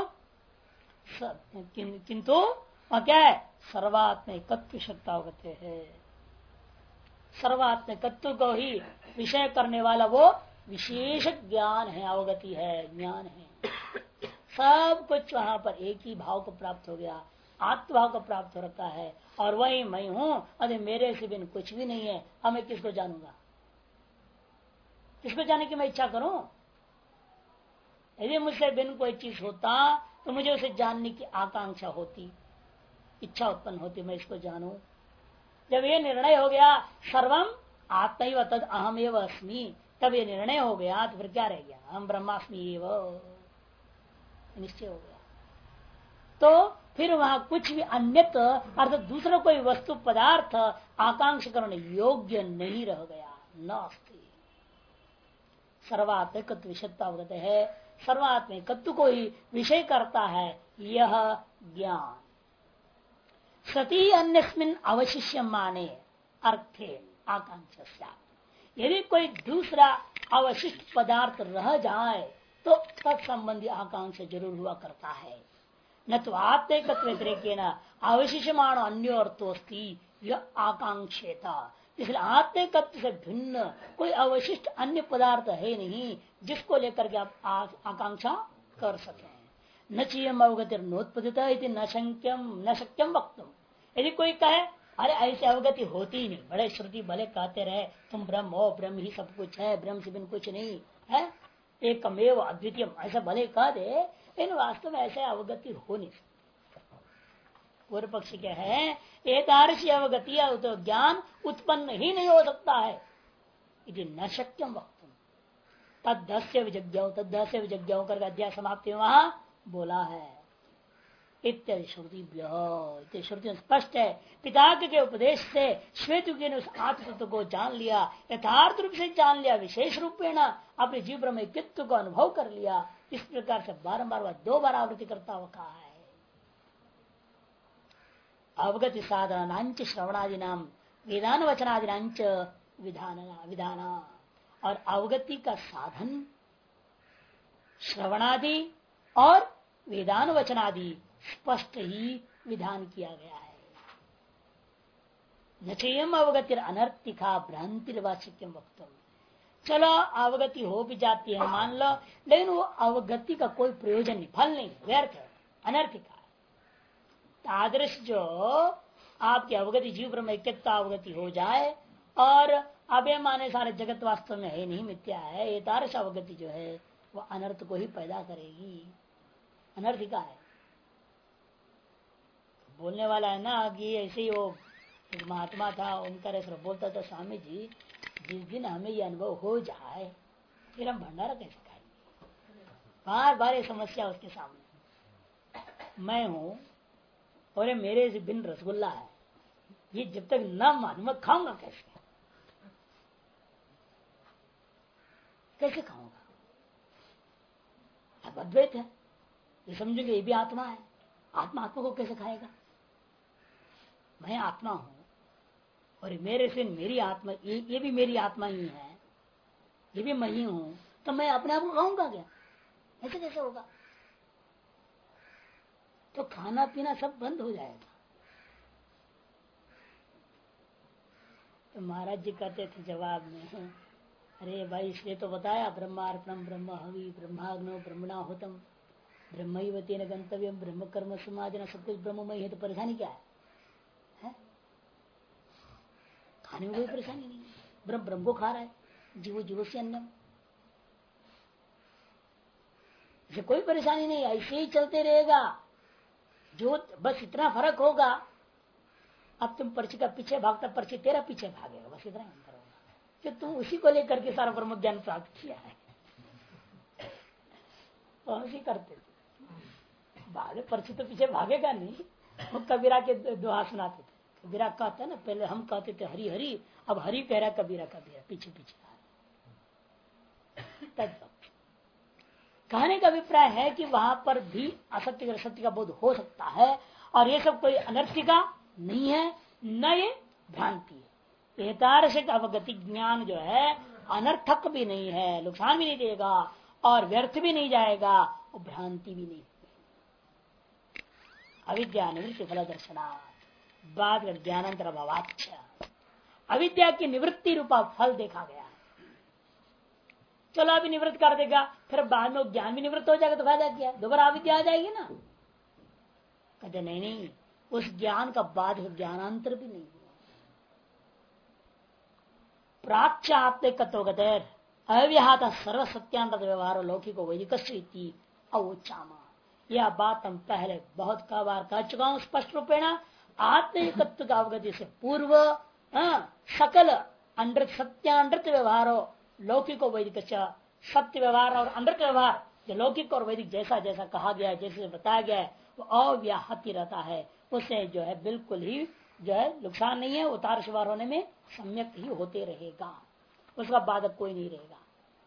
किंतु वह क्या है, सर्वात्मकत्व शक्तावगत है, सर्वात्मकत्व को ही विषय करने वाला वो विशेष ज्ञान है, अवगति है, ज्ञान है। सब कुछ वहां पर एक ही भाव को प्राप्त हो गया, आत्मभाव को प्राप्त हो रखा है, और वही मैं हूं, अरे मेरे से बिन कुछ भी नहीं है, अब मैं किसको जानूंगा, किसको जाने की मैं इच्छा करूं। यदि मुझसे बिन कोई चीज होता तो मुझे उसे जानने की आकांक्षा होती, इच्छा उत्पन्न होती, मैं इसको जानूं। जब ये निर्णय हो गया सर्वम आत्मैव तद अहमेव अस्मि, तब ये निर्णय हो गया तो फिर क्या रह गया, हम ब्रह्मास्मि एव निश्चय हो गया। तो फिर वहां कुछ भी अन्यत अर्थात दूसरा कोई वस्तु पदार्थ आकांक्षा करने योग्य नहीं रह गया, नास्ति। सर्वात्मकत्व विषयत्वावगत है, सर्वात्मकत्व को ही विषय करता है यह ज्ञान। सती अन्यस्मिन् अवशिष्य माने अर्थे आकांक्षा, यदि कोई दूसरा अवशिष्ट पदार्थ रह जाए तो तत्संबंधी आकांक्षा जरूर हुआ करता है। न तो आत्मकत्व व्यतिरेक न अवशिष्यमाण अन्य अर्थोस्ती यह आकांक्षेता, इसलिए आत्मकत्व से भिन्न कोई अवशिष्ट अन्य पदार्थ है नहीं जिसको लेकर के आप आकांक्षा कर सकें। न चीयम अवगति नोत्पदित न शक्यम वक्तुम, यदि कोई कहे अरे ऐसे अवगति होती ही नहीं, बड़े श्रुति भले कहते रहे तुम ब्रह्म हो, ब्रह्म ही सब कुछ है, ब्रह्म से बिन कुछ नहीं है, एकमेव अद्वितीयम, ऐसा भले कह दे, लेकिन वास्तव में ऐसे अवगति हो नहीं सकती। पूर्व पक्ष क्या है, एतादृशी अवगति तो ज्ञान उत्पन्न ही नहीं हो सकता है, यदि न शक्यम वक्तुम तद्दस्य विजज्ञाओं कर अध्याय समाप्ति में वहां बोला है। इत्यादि श्रुति श्रुति स्पष्ट है, पिता के उपदेश से श्वेत ने उस आत्मतत्व को जान लिया, यथार्थ रूप से जान लिया, विशेष रूपेण अपने जीव ब्रह्मैक्यत्व को अनुभव कर लिया। इस प्रकार से बारंबार वह 2 बार आवृत्ति करता हुआ कहा है। अवगति साधनांच श्रवणादि नाम वेदान वचनादिनांच विधाना, और अवगति का साधन श्रवणादि और वेदान वचनादि स्पष्ट ही विधान किया गया है। नचयम अवगति अनर्थिका भ्रांतिर्वाचिक्यम वक्तुम, चलो अवगति हो भी जाती है मान लो, लेकिन वो अवगति का कोई प्रयोजन नहीं, फल नहीं, व्यर्थ है, अनर्थिका है। तादृश जो आपकी अवगति जीव ब्रह्म ऐक्यता अवगति हो जाए और अबे माने सारे जगत वास्तव में है नहीं, मिथ्या है, ये तादृश अवगति जो है वो अनर्थ को ही पैदा करेगी, अनर्थिका है। बोलने वाला है ना कि ऐसे ही वो एक महात्मा था, उनका ऐसा बोलता था, स्वामी जी जिस दिन हमें ये अनुभव हो जाए फिर हम भंडारा कैसे खाएंगे। बार बार ये समस्या उसके सामने, मैं हूं और मेरे से बिन रसगुल्ला है, ये जब तक न मानूं मैं खाऊंगा कैसे। कैसे खाऊंगा? अब अद्वैत है, ये समझेंगे ये भी आत्मा है, आत्मा आत्मा को कैसे खाएगा? मैं आत्मा हूं और मेरे से मेरी आत्मा, ये भी मेरी आत्मा ही है, ये भी मैं ही हूं, तो मैं अपने आप को खाऊंगा क्या? ऐसे कैसे होगा? तो खाना पीना सब बंद हो जाएगा। तो महाराज जी कहते थे जवाब में, अरे भाई इसलिए तो बताया ब्रह्मार्पणम ब्रह्म हवि ब्रह्माग्नो ब्रह्मणाहुतम ब्रह्मैवतेन गंतव्यम ब्रह्म कर्म समाधना, सब कुछ ब्रह्ममय है, तो परेशानी क्या है? खाने में कोई परेशानी नहीं है, ब्रह्म ब्रह्म को खा रहा है, जीवो जीवो से अन्नम, इसे कोई परेशानी नहीं, ऐसे ही चलते रहेगा। जो बस इतना फर्क होगा, अब तुम पर्ची का पीछे भागता, पर्ची तेरा पीछे भागेगा, बस इतना अंतर होगा कि तुम उसी को लेकर के सारा ब्रह्म ज्ञान प्राप्त किया है। तो ऐसे करते भागे, पर्ची तो पीछे भागेगा नहीं। वो कबीरा के दोहा सुनाते थे, कबीरा कहता है ना, पहले हम कहते थे हरी हरी, अब हरी कह रहा कबीरा कबीरा पीछे पीछे आ रहा। कहने का अभिप्राय है कि वहां पर भी असत्य सत्य का बोध हो सकता है, और ये सब कोई अनर्थी का नहीं है, न ये भ्रांति है। एतादृश अवगति ज्ञान जो है अनर्थक भी नहीं है, नुकसान भी नहीं देगा और व्यर्थ भी नहीं जाएगा, और भ्रांति भी नहीं। अविद्या निवृत्ति फल दर्शना बाद ज्ञानांतर भावाच्छ, अविद्या की निवृत्ति रूपा फल देखा गया। चलो अभी निवृत्त कर देगा, फिर बाद में ज्ञान भी निवृत्त हो जाएगा, तो फायदा क्या? दोबारा अविद्या आ जाएगी ना। कहते नहीं नहीं, उस ज्ञान का बाद ज्ञानांतर भी नहीं हुआ। प्राच्य आत्मिकत्वगतेर अव्याहत सर्व सत्यान्त व्यवहार लौकिको वैदिक अवोचामा, यह बात हम पहले बहुत बार कह चुका हूं स्पष्ट रूपेण। आत्मिकत्व का अवगति से पूर्व सकल अनृत सत्यानृत व्यवहारो लौकिको वैदिक, सत्य व्यवहार और अनृत व्यवहार जो लौकिक और वैदिक जैसा जैसा कहा गया है, जैसे बताया गया है, वो अव्याहत ही रहता है। उससे जो है बिल्कुल ही जो है नुकसान नहीं है, उतार शिवार होने में सम्यक ही होते रहेगा, उसका बाधक कोई नहीं रहेगा।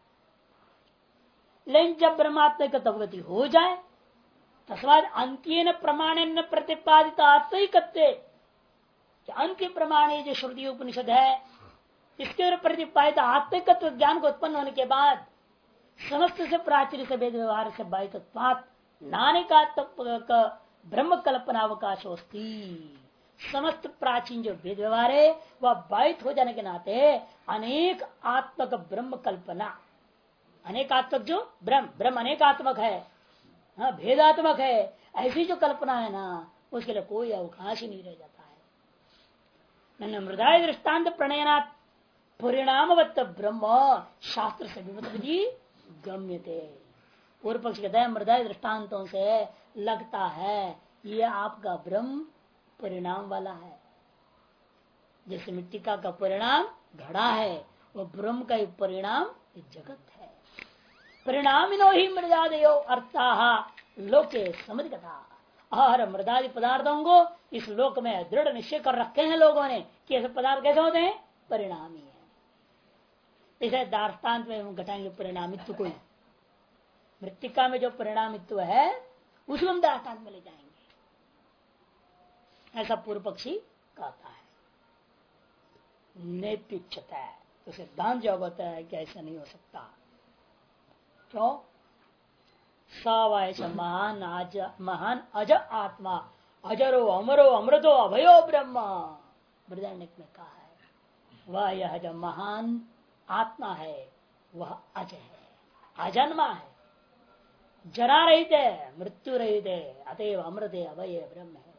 लेकिन जब परमात्मा का अवगति हो जाए, तस्माद अंत्येन प्रमाणेन प्रतिपादित आत्मिकत्व, अंतिम प्रमाण जो श्रुति उपनिषद है, इसके प्रतिपादित आत्मिकत्व ज्ञान को उत्पन्न होने के बाद समस्त से प्राचीन से वेद व्यवहार से बाधित नाने का ब्रह्म कल्पना अवकाश होती। समस्त प्राचीन जो वेद व्यवहार है वह बाधित हो जाने के नाते अनेक आत्मक ब्रह्म कल्पना, अनेकात्मक जो ब्रह्म ब्रह्म अनेकात्मक है, हाँ भेदात्मक है, ऐसी जो कल्पना है ना, उसके लिए कोई अवकाश ही नहीं रह जाता है। मृदाय दृष्टान्त प्रणयनात् परिणामवत ब्रह्म शास्त्र से विधि गम्यते। पूर्व पक्ष कहता है मृदाय दृष्टांतों से लगता है ये आपका ब्रह्म परिणाम वाला है। जैसे मिट्टी का परिणाम घड़ा है, वो ब्रह्म का परिणाम जगत है। परिणामिनो ही मृदादयो अर्थाः लोके समझ कथा, और मृदादि पदार्थों को इस लोक में दृढ़ निश्चय कर रखे हैं लोगों ने कि ऐसे पदार्थ कैसे होते हैं, परिणामी है। इसे दार्ष्टान्त में हम घटाएंगे परिणामित्व को, मृतिका में जो परिणामित्व है उसको हम दार्ष्टान्त में ले जाएंगे, ऐसा पूर्व पक्षी कहता है। नैतिकता है तो सिद्धांत जो होता है कि ऐसा नहीं हो सकता। क्यों? सवैस महान अज आत्मा, अजरो अमरो अमृतो अभयो ब्रह्म, बृहदारण्यक में कहा है। वह यह जो महान आत्मा है वह अज है, अजन्मा है, जरा रहित है, मृत्यु रहित है, अतएव अमृत है, अभय ब्रह्म है।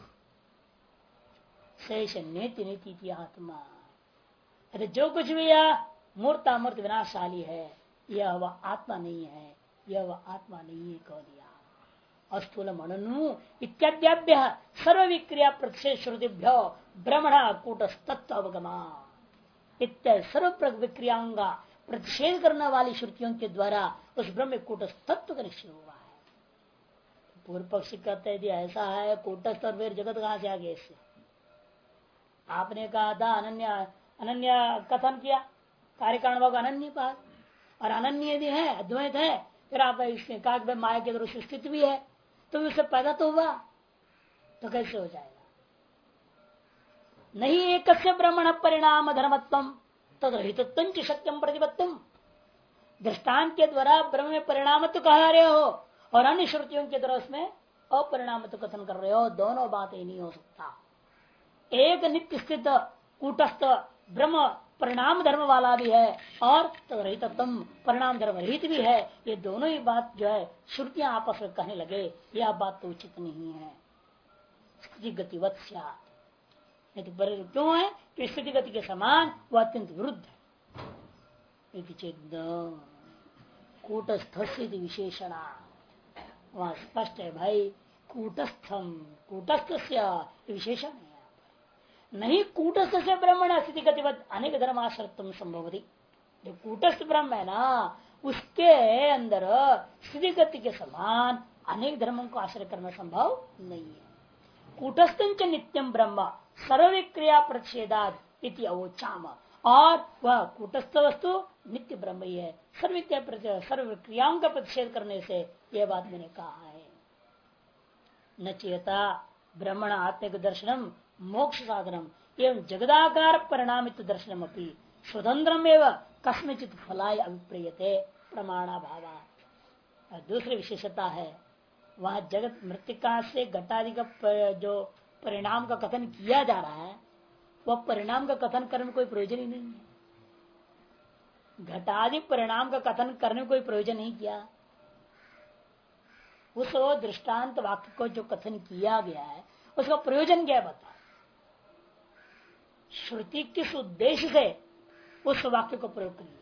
शेष नीति नीति आत्मा, अरे जो कुछ भी यह मूर्तामूर्त विनाशशाली है, यह वह आत्मा नहीं है, यह वह आत्मा नहीं है कह दिया। अस्थूल मननु इत्याद्याभ्य सर्व विक्रिया प्रतिषेध श्रुतिभ्यो ब्रह्मण कूटस्तत्व अवगमा, इत्यादि सर्व विक्रियाओं प्रतिषेध करने वाली श्रुतियों के द्वारा उस ब्रह्म कूटस्तत्व का निश्चय हुआ है। पूर्व पक्षी कहते हैं ऐसा है, कूटस्थ और वीर जगत कहां से आ गए इससे? आपने कहा था अनन्य अनन्य कथन किया, कार्य कारण भाव अनन्य पास, और अनन्य यदि है, अद्वैत है, फिर आप इसके काग माया के द्वारा स्थित भी है, तो उससे पैदा तो हुआ, तो कैसे हो जाएगा? नहीं एक ब्रह्मण परिणाम धर्मत्व तदहितत्व सत्यम प्रतिपत्तम। दृष्टांत के द्वारा ब्रह्म में परिणाम तो कह रहे हो और अन्य श्रुतियों के द्वारा उसमें अपरिणाम तो कथन कर रहे हो, दोनों बातें नहीं हो सकता। एक नित्य स्थित कूटस्थ ब्रह्म परिणाम धर्म वाला भी है और तदहितत्व परिणाम धर्म रहित भी है। ये दोनों ही बात जो है श्रुतियां आपस में कहने लगे, यह बात तो उचित नहीं है। स्थिति गतिवत क्यों है कि स्थिति गति के समान वह अत्यंत विरुद्ध है। कूटस्थ विशेषणा, वहां स्पष्ट है भाई, कूटस्थम कूटस्थ विशेषण है। नहीं कूटस्थ से ब्रह्मण स्थिति गतिवत अनेक धर्माश्रत्व संभवती। जो कूटस्थ ब्रह्म है ना, उसके अंदर स्थिति गति के समान अनेक धर्मों को आश्रय करना संभव नहीं है। कूटस्थ नित्यम ब्रह्म सर्वक्रिया प्रतिषेधाद इति अवोचाम, और वह कूटस्थ वस्तु नित्य ब्रह्म ही है, सर्व क्रियाओं का प्रतिषेध करने से यह बात मैंने कहा है। न चेता ब्रह्मण आत्मिक दर्शनम मोक्ष साधनम एवं जगदाकार परिणामित दर्शनम अपनी स्वतंत्रम एवं कस्मचित फलाय अभिप्रेयते प्रमाणा भावा। दूसरी विशेषता है, वह जगत मृतिका से घटादि का जो परिणाम का कथन किया जा रहा है, वह परिणाम का कथन करने में कोई प्रयोजन ही नहीं है। घटादि परिणाम का कथन करने में कोई प्रयोजन नहीं किया। उस दृष्टांत वाक्य को जो कथन किया गया है उसका प्रयोजन क्या बता, श्रुति किस उद्देश्य से उस वाक्य को प्रयोग किया।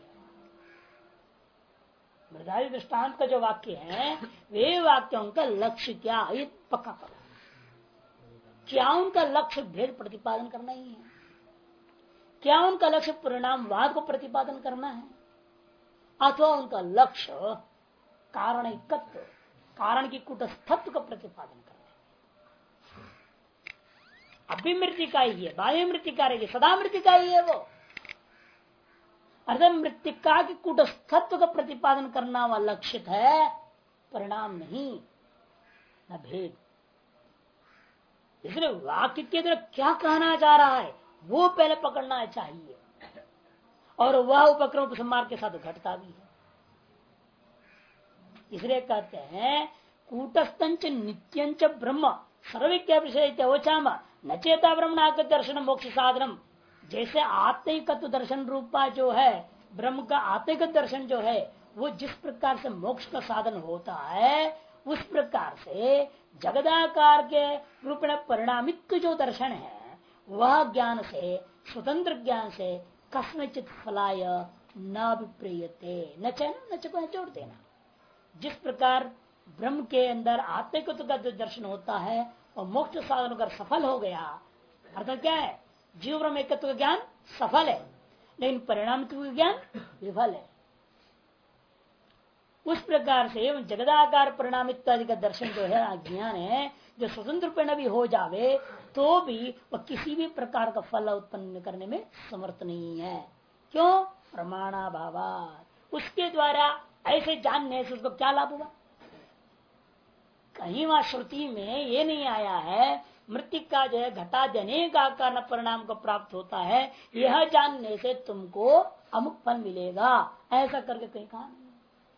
मृदादि दृष्टांत का जो वाक्य है वे वाक्यों का लक्ष्य क्या, ये पक्का करो। क्या उनका लक्ष्य भेद प्रतिपादन करना ही है? क्या उनका लक्ष्य परिणामवाद को प्रतिपादन करना है, अथवा उनका लक्ष्य कारण एकत्व, कारण की कूटस्थत्व का प्रतिपादन करना है? अभी मृतिका ही है, बाह्य मृतिका रहेगी, सदा मृतिका ही है वो। अर्थात मृतिका की कूटस्थत्व का प्रतिपादन करना वाला लक्ष्य है, परिणाम नहीं, न भेद। इसलिए वाक्य के द्वारा क्या कहना चाह रहा है वो पहले पकड़ना चाहिए, और वह उपक्रम उपसंहार के साथ घटता भी है। इसलिए कहते हैं कूटस्थंच नित्यंच ब्रह्म सर्वज्ञ विषयचाम न चेता ब्रह्म दर्शन मोक्ष साधनम। जैसे आत्मिक दर्शन रूपा जो है ब्रह्म का आत्मिक दर्शन जो है वो जिस प्रकार से मोक्ष का साधन होता है, उस प्रकार से जगदाकार के रूप में परिणामित जो दर्शन है वह ज्ञान से, स्वतंत्र ज्ञान से कस्मचित फलाय न अभिप्रेयते, न को जोड़ देना। जिस प्रकार ब्रह्म के अंदर आत्मिकत्व का जो दर्शन होता है और मोक्ष साधन कर सफल हो गया, अर्थात क्या है, जीव ब्रह्म एकत्व का ज्ञान सफल है, लेकिन परिणामित्व का ज्ञान विफल है। उस प्रकार से जगदाकार परिणामित्व का दर्शन जो है अज्ञान है, जो स्वतंत्र रूप भी हो जावे तो भी वह किसी भी प्रकार का फल उत्पन्न करने में समर्थ नहीं है। क्यों? प्रमाणाभावात। उसके द्वारा ऐसे जानने से उसको क्या लाभ हुआ? कहीं वहां श्रुति में ये नहीं आया है मृतिका जो है घटादि अनेक आकार परिणाम को प्राप्त होता है, यह जानने से तुमको अमुक फल मिलेगा, ऐसा करके कहीं कहा नहीं।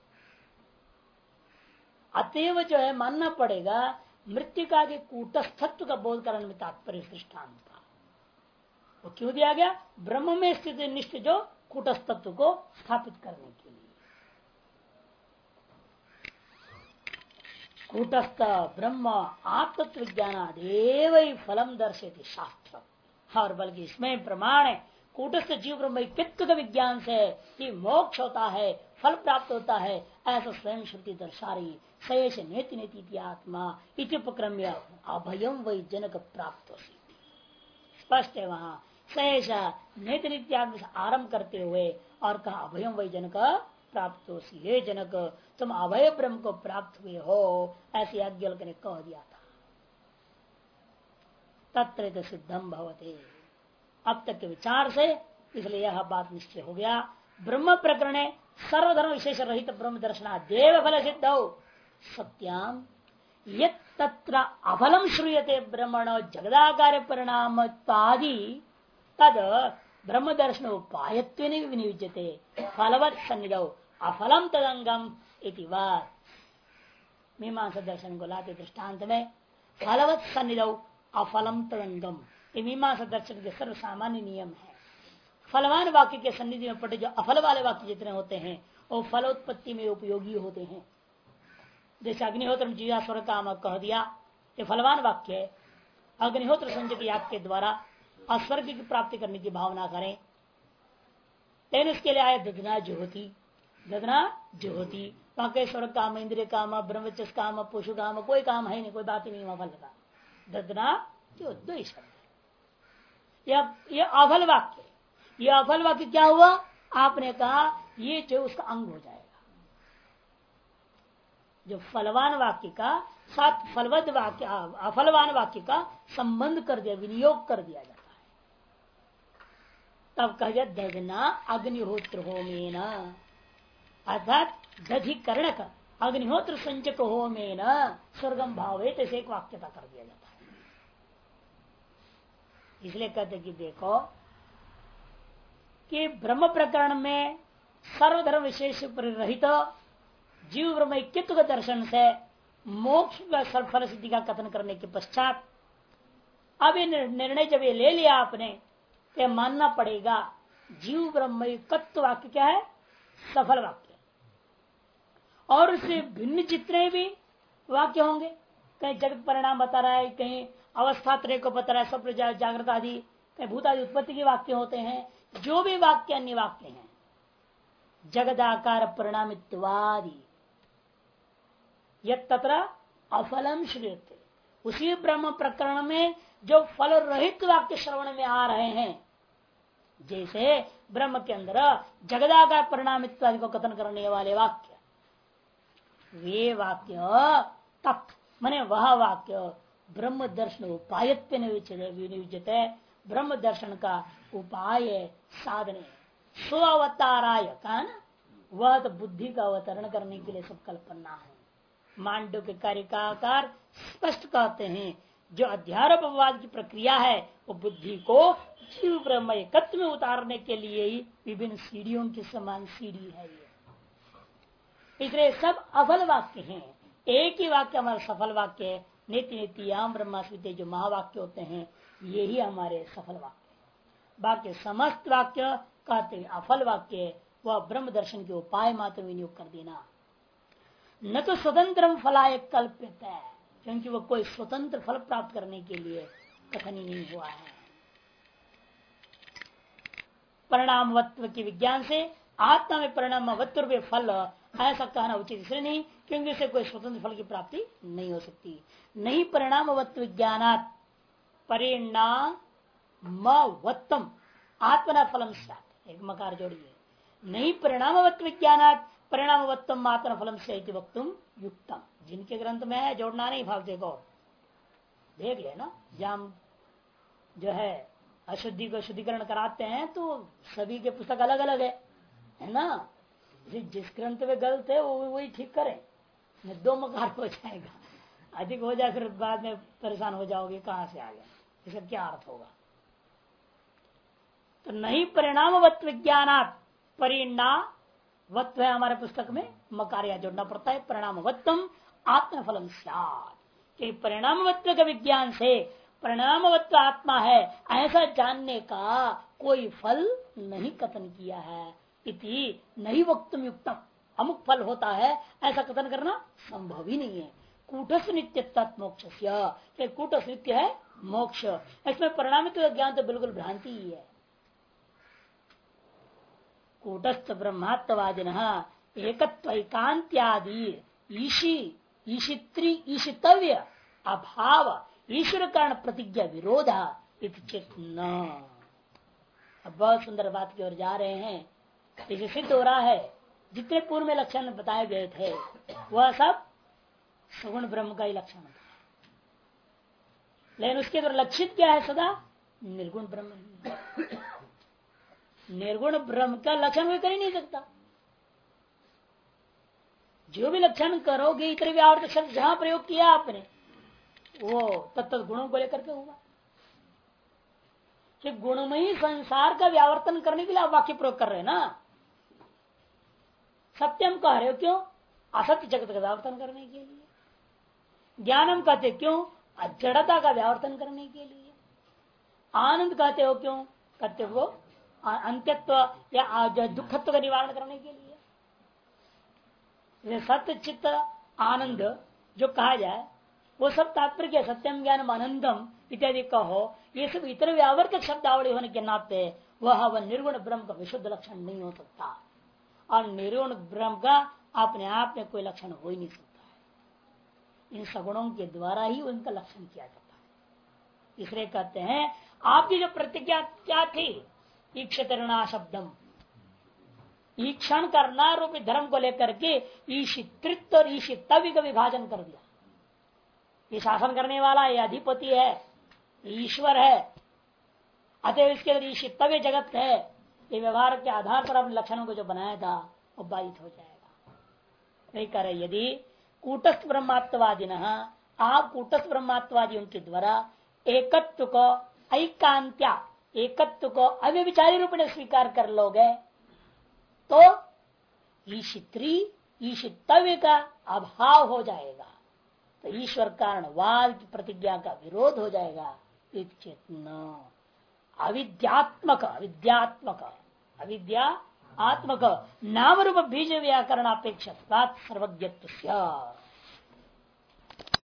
अतएव जो है मानना पड़ेगा मृतिका के कूटस्थत्व का बोध करने में तात्पर्य दृष्टांत का वो क्यों दिया गया? ब्रह्म में स्थित निष्ठ जो कूटस्थत्व को स्थापित करने के लिए। कूटस्थ ब्रह्म आत्मत्व विज्ञानादेव फलम दर्शयति शास्त्र। और बल्कि इसमें प्रमाण है कूटस्थ जीव ब्रह्म का विज्ञान से ही मोक्ष होता है, फल प्राप्त होता है, ऐसा स्वयं श्रुति दर्शा रही। सयेश नेति नेति आत्मा इत्युपक्रम्य अभयम वै जनक प्राप्त। स्पष्ट है वहां सयेश नेति नित्यात्म से आरंभ करते हुए और कहा अभयम वै जनक प्राप्त हो, हे जनक तुम अभय ब्रह्म को प्राप्त हुए हो, ऐसे याज्ञवल्क्य ने कह दिया था। तत्र सिद्धम भवते, अब तक के विचार से इसलिए यह बात निश्चय हो गया। ब्रह्म प्रकरणे सर्वधर्म विशेष रहित ब्रह्म दर्शना देव फल सिद्ध सत्याम यत्र अफलम श्रूयते ब्रह्मण जगदाकार परिणाम आदि तद ब्रह्म दर्शन उपायत्व विनियुज्यते फलवत् सन्निधौ अफलम तदंगम इति बात मीमांसा दर्शन को लाते दृष्टांत में फलवत् सन्निधौ अफलम तदंगम ये मीमांसा दर्शन के सर्व सामान्य नियम है। फलवान वाक्य के सन्निधि में पड़े जो अफल वाले वाक्य जितने होते हैं वो फलोत्पत्ति में उपयोगी होते हैं। जैसे अग्निहोत्र जीवा स्वर काम कह दिया, ये फलवान वाक्य है। अग्निहोत्र संचित याग के द्वारा अस्वर्ग की प्राप्ति करने की भावना करें, लेकिन उसके लिए आए ददना जुहोती बाकी स्वर्ग काम, इंद्रिय काम, ब्रह्मचर्य काम, पशु काम, कोई काम है नहीं, कोई बात ही नहीं वहां फल का। ददना जो दो शब्द, यह अफल वाक्य, यह अफल वाक्य क्या हुआ? आपने कहा ये जो उसका अंग हो जाएगा। जो फलवान वाक्य का साथ फलवद वाक्य अफलवान वाक्य का संबंध कर दिया, विनियोग कर दिया जाता है। तब कह दिया ददना अग्निहोत्र होमेन, अर्थात दधिकरण का अग्निहोत्र संचक होमेन स्वर्गम भावे तैसे एक वाक्यता कर दिया जाता है। इसलिए कहते कि देखो कि ब्रह्म प्रकरण में सर्वधर्म विशेष परिरहित जीव ब्रह्म ऐक्यत्व के दर्शन से मोक्ष का फल सिद्धि का कथन करने के पश्चात अब ये निर्णय जब ये ले लिया आपने तो मानना पड़ेगा जीव ब्रह्म ऐक्यत्व वाक्य क्या है? सफल वाक्य। और उससे भिन्न जितने भी वाक्य होंगे, कहीं जगत परिणाम बता रहा है, कहीं अवस्था त्रय को बता रहा है, स्वप्न जागृत आदि, कहीं भूत आदि उत्पत्ति के वाक्य होते हैं। जो भी वाक्य अन्य वाक्य हैं जगदाकार परिणामित्वादि यत्र अफलम श्रूयते, उसी ब्रह्म प्रकरण में जो फल रहित वाक्य श्रवण में आ रहे हैं, जैसे ब्रह्म के अंदर जगदाकार परिणामित्वादि को कथन करने वाले वाक्य, वे वाक्य तत् माने वह वाक्य ब्रह्म दर्शन उपायत्व विनियुज्यते, ब्रह्म दर्शन का उपाय साधने स्व अवताराय का ना, वह तो बुद्धि का अवतरण करने के लिए सब कल्पना है। मांडव के कार्य का आकार स्पष्ट कहते हैं, जो अध्यारोपवाद की प्रक्रिया है वो बुद्धि को जीव ब्रह्म एकत्व में उतारने के लिए ही विभिन्न सीढ़ियों की समान सीढ़ी है ये। इसलिए सब अफल वाक्य हैं, एक ही वाक्य हमारा सफल वाक्य है। नीति नीतियाम ब्रह्मास्मिते जो महावाक्य होते हैं यही हमारे सफल वाक्य। बाकी समस्त वाक्य कहते हैं अफल वाक्य, वह ब्रह्म दर्शन के उपाय मात्र विनियोग कर देना, न तो स्वतंत्र फलाय कल्पित है, क्योंकि वह कोई स्वतंत्र फल प्राप्त करने के लिए कथन ही नहीं हुआ है। परिणामवत्व के विज्ञान से आत्मा में परिणामवत्व फल ऐसा कहना उचित इसलिए नहीं, क्योंकि इससे कोई स्वतंत्र फल की प्राप्ति नहीं हो सकती। नहीं परिणामवत्व विज्ञानात् परिणामवत्तम आत्मना फलम स्यात्, एक मकार जोड़िए, नहीं परिणामवत्व विज्ञानात् परिणामवत्तम आत्मना फलम से वक्तुम युक्तम। जिनके ग्रंथ में है जोड़ना नहीं, भाग देखो देख लेना, जाम जो है अशुद्धि को शुद्धिकरण कराते हैं तो सभी के पुस्तक अलग अलग है ना। जिस ग्रंथ में गलत है वो वही ठीक करें, दो मकार हो जाएगा, अधिक हो जाए फिर बाद में परेशान हो जाओगे कहां से आ गया, इसका क्या अर्थ होगा। तो नहीं परिणामवत्व विज्ञानात्, परिणामवत्व है हमारे पुस्तक में मकारिया जोड़ना पड़ता है, परिणामवत्तम आत्मफलम स्यात्, कि परिणामवत्व के विज्ञान से परिणामवत्व आत्मा है ऐसा जानने का कोई फल नहीं कथन किया है। इति नहीं वक्तुम युक्तम, अमुक फल होता है ऐसा कथन करना संभव ही नहीं है। कूटस्थ नित्य तत्मोक्ष, कूटस्थ नित्य है मोक्ष, इसमें परिणामित्व ज्ञान तो बिल्कुल भ्रांति ही है। कूटस्थ ब्रह्मात्मवादिन एकत्व एकांत्यादि ईशितव्य अभाव ईश्वर कारण प्रतिज्ञा विरोध चेतन। अब बहुत सुंदर बात की ओर जा रहे हैं। इसे सिद्ध हो रहा है जितने पूर्व में लक्षण बताए गए थे वह सब सगुण ब्रह्म का ही लक्षण था, लेकिन उसके द्वारा लक्षित क्या है सदा निर्गुण ब्रह्म। निर्गुण ब्रह्म का लक्षण कोई कर ही नहीं सकता। जो भी लक्षण करोगे इतने व्यावर्त शब्द जहां प्रयोग किया आपने वो तत्त गुणों को लेकर के हुआ कि गुणमयी संसार का व्यावर्तन करने के लिए आप वाक्य प्रयोग कर रहे हैं ना। सत्यम कह रहे हो क्यों? असत्य जगत का व्यावर्तन करने के लिए। ज्ञानम कहते क्यों? अजड़ता का व्यावर्तन करने के लिए। आनंद कहते हो क्यों? कहते हो अंत्यत्व या दुखत्व का निवारण करने के लिए। सत्य चित्त आनंद जो कहा जाए वो सब तात्पर्य क्या? सत्यम ज्ञानम आनंदम इत्यादि कहो, ये सब इतर व्यावर्तक शब्दावली होने के नाते वह निर्गुण ब्रह्म का विशुद्ध लक्षण नहीं हो सकता, और निर्गुण ब्रह्म का अपने आप में कोई लक्षण हो ही नहीं सकता है। इन सगुणों के द्वारा ही उनका लक्षण किया जाता है। इसलिए कहते हैं आपकी जो प्रतिज्ञा क्या थी? ईक्षतरणा शब्दम, ईक्षण करना रूपी धर्म को लेकर के ईशित्रित्व और ईशितव्य का विभाजन कर दिया। ये शासन करने वाला ये अधिपति है, ईश्वर है, अतः इसके अंदर ईशितव्य जगत है। ये व्यवहार के आधार पर अपने लक्षणों को जो बनाया था वो बाधित हो जाएगा। नहीं करे यदि कूटस्थ ब्रह्मात्मवादी न, आप कूटस्थ ब्रह्मात्मवादियों के द्वारा एकत्व को ऐकांत्या, एकत्व को अव्यभिचारी रूप में स्वीकार कर लोगे तो ईशित्री ईशितव्य का अभाव हो जाएगा, तो ईश्वर कारणवाद की प्रतिज्ञा का विरोध हो जाएगा। अविद्यात्मक अविद्या आत्मक नाम रूप बीज व्याकरण अपेक्षा सर्वज्ञत्व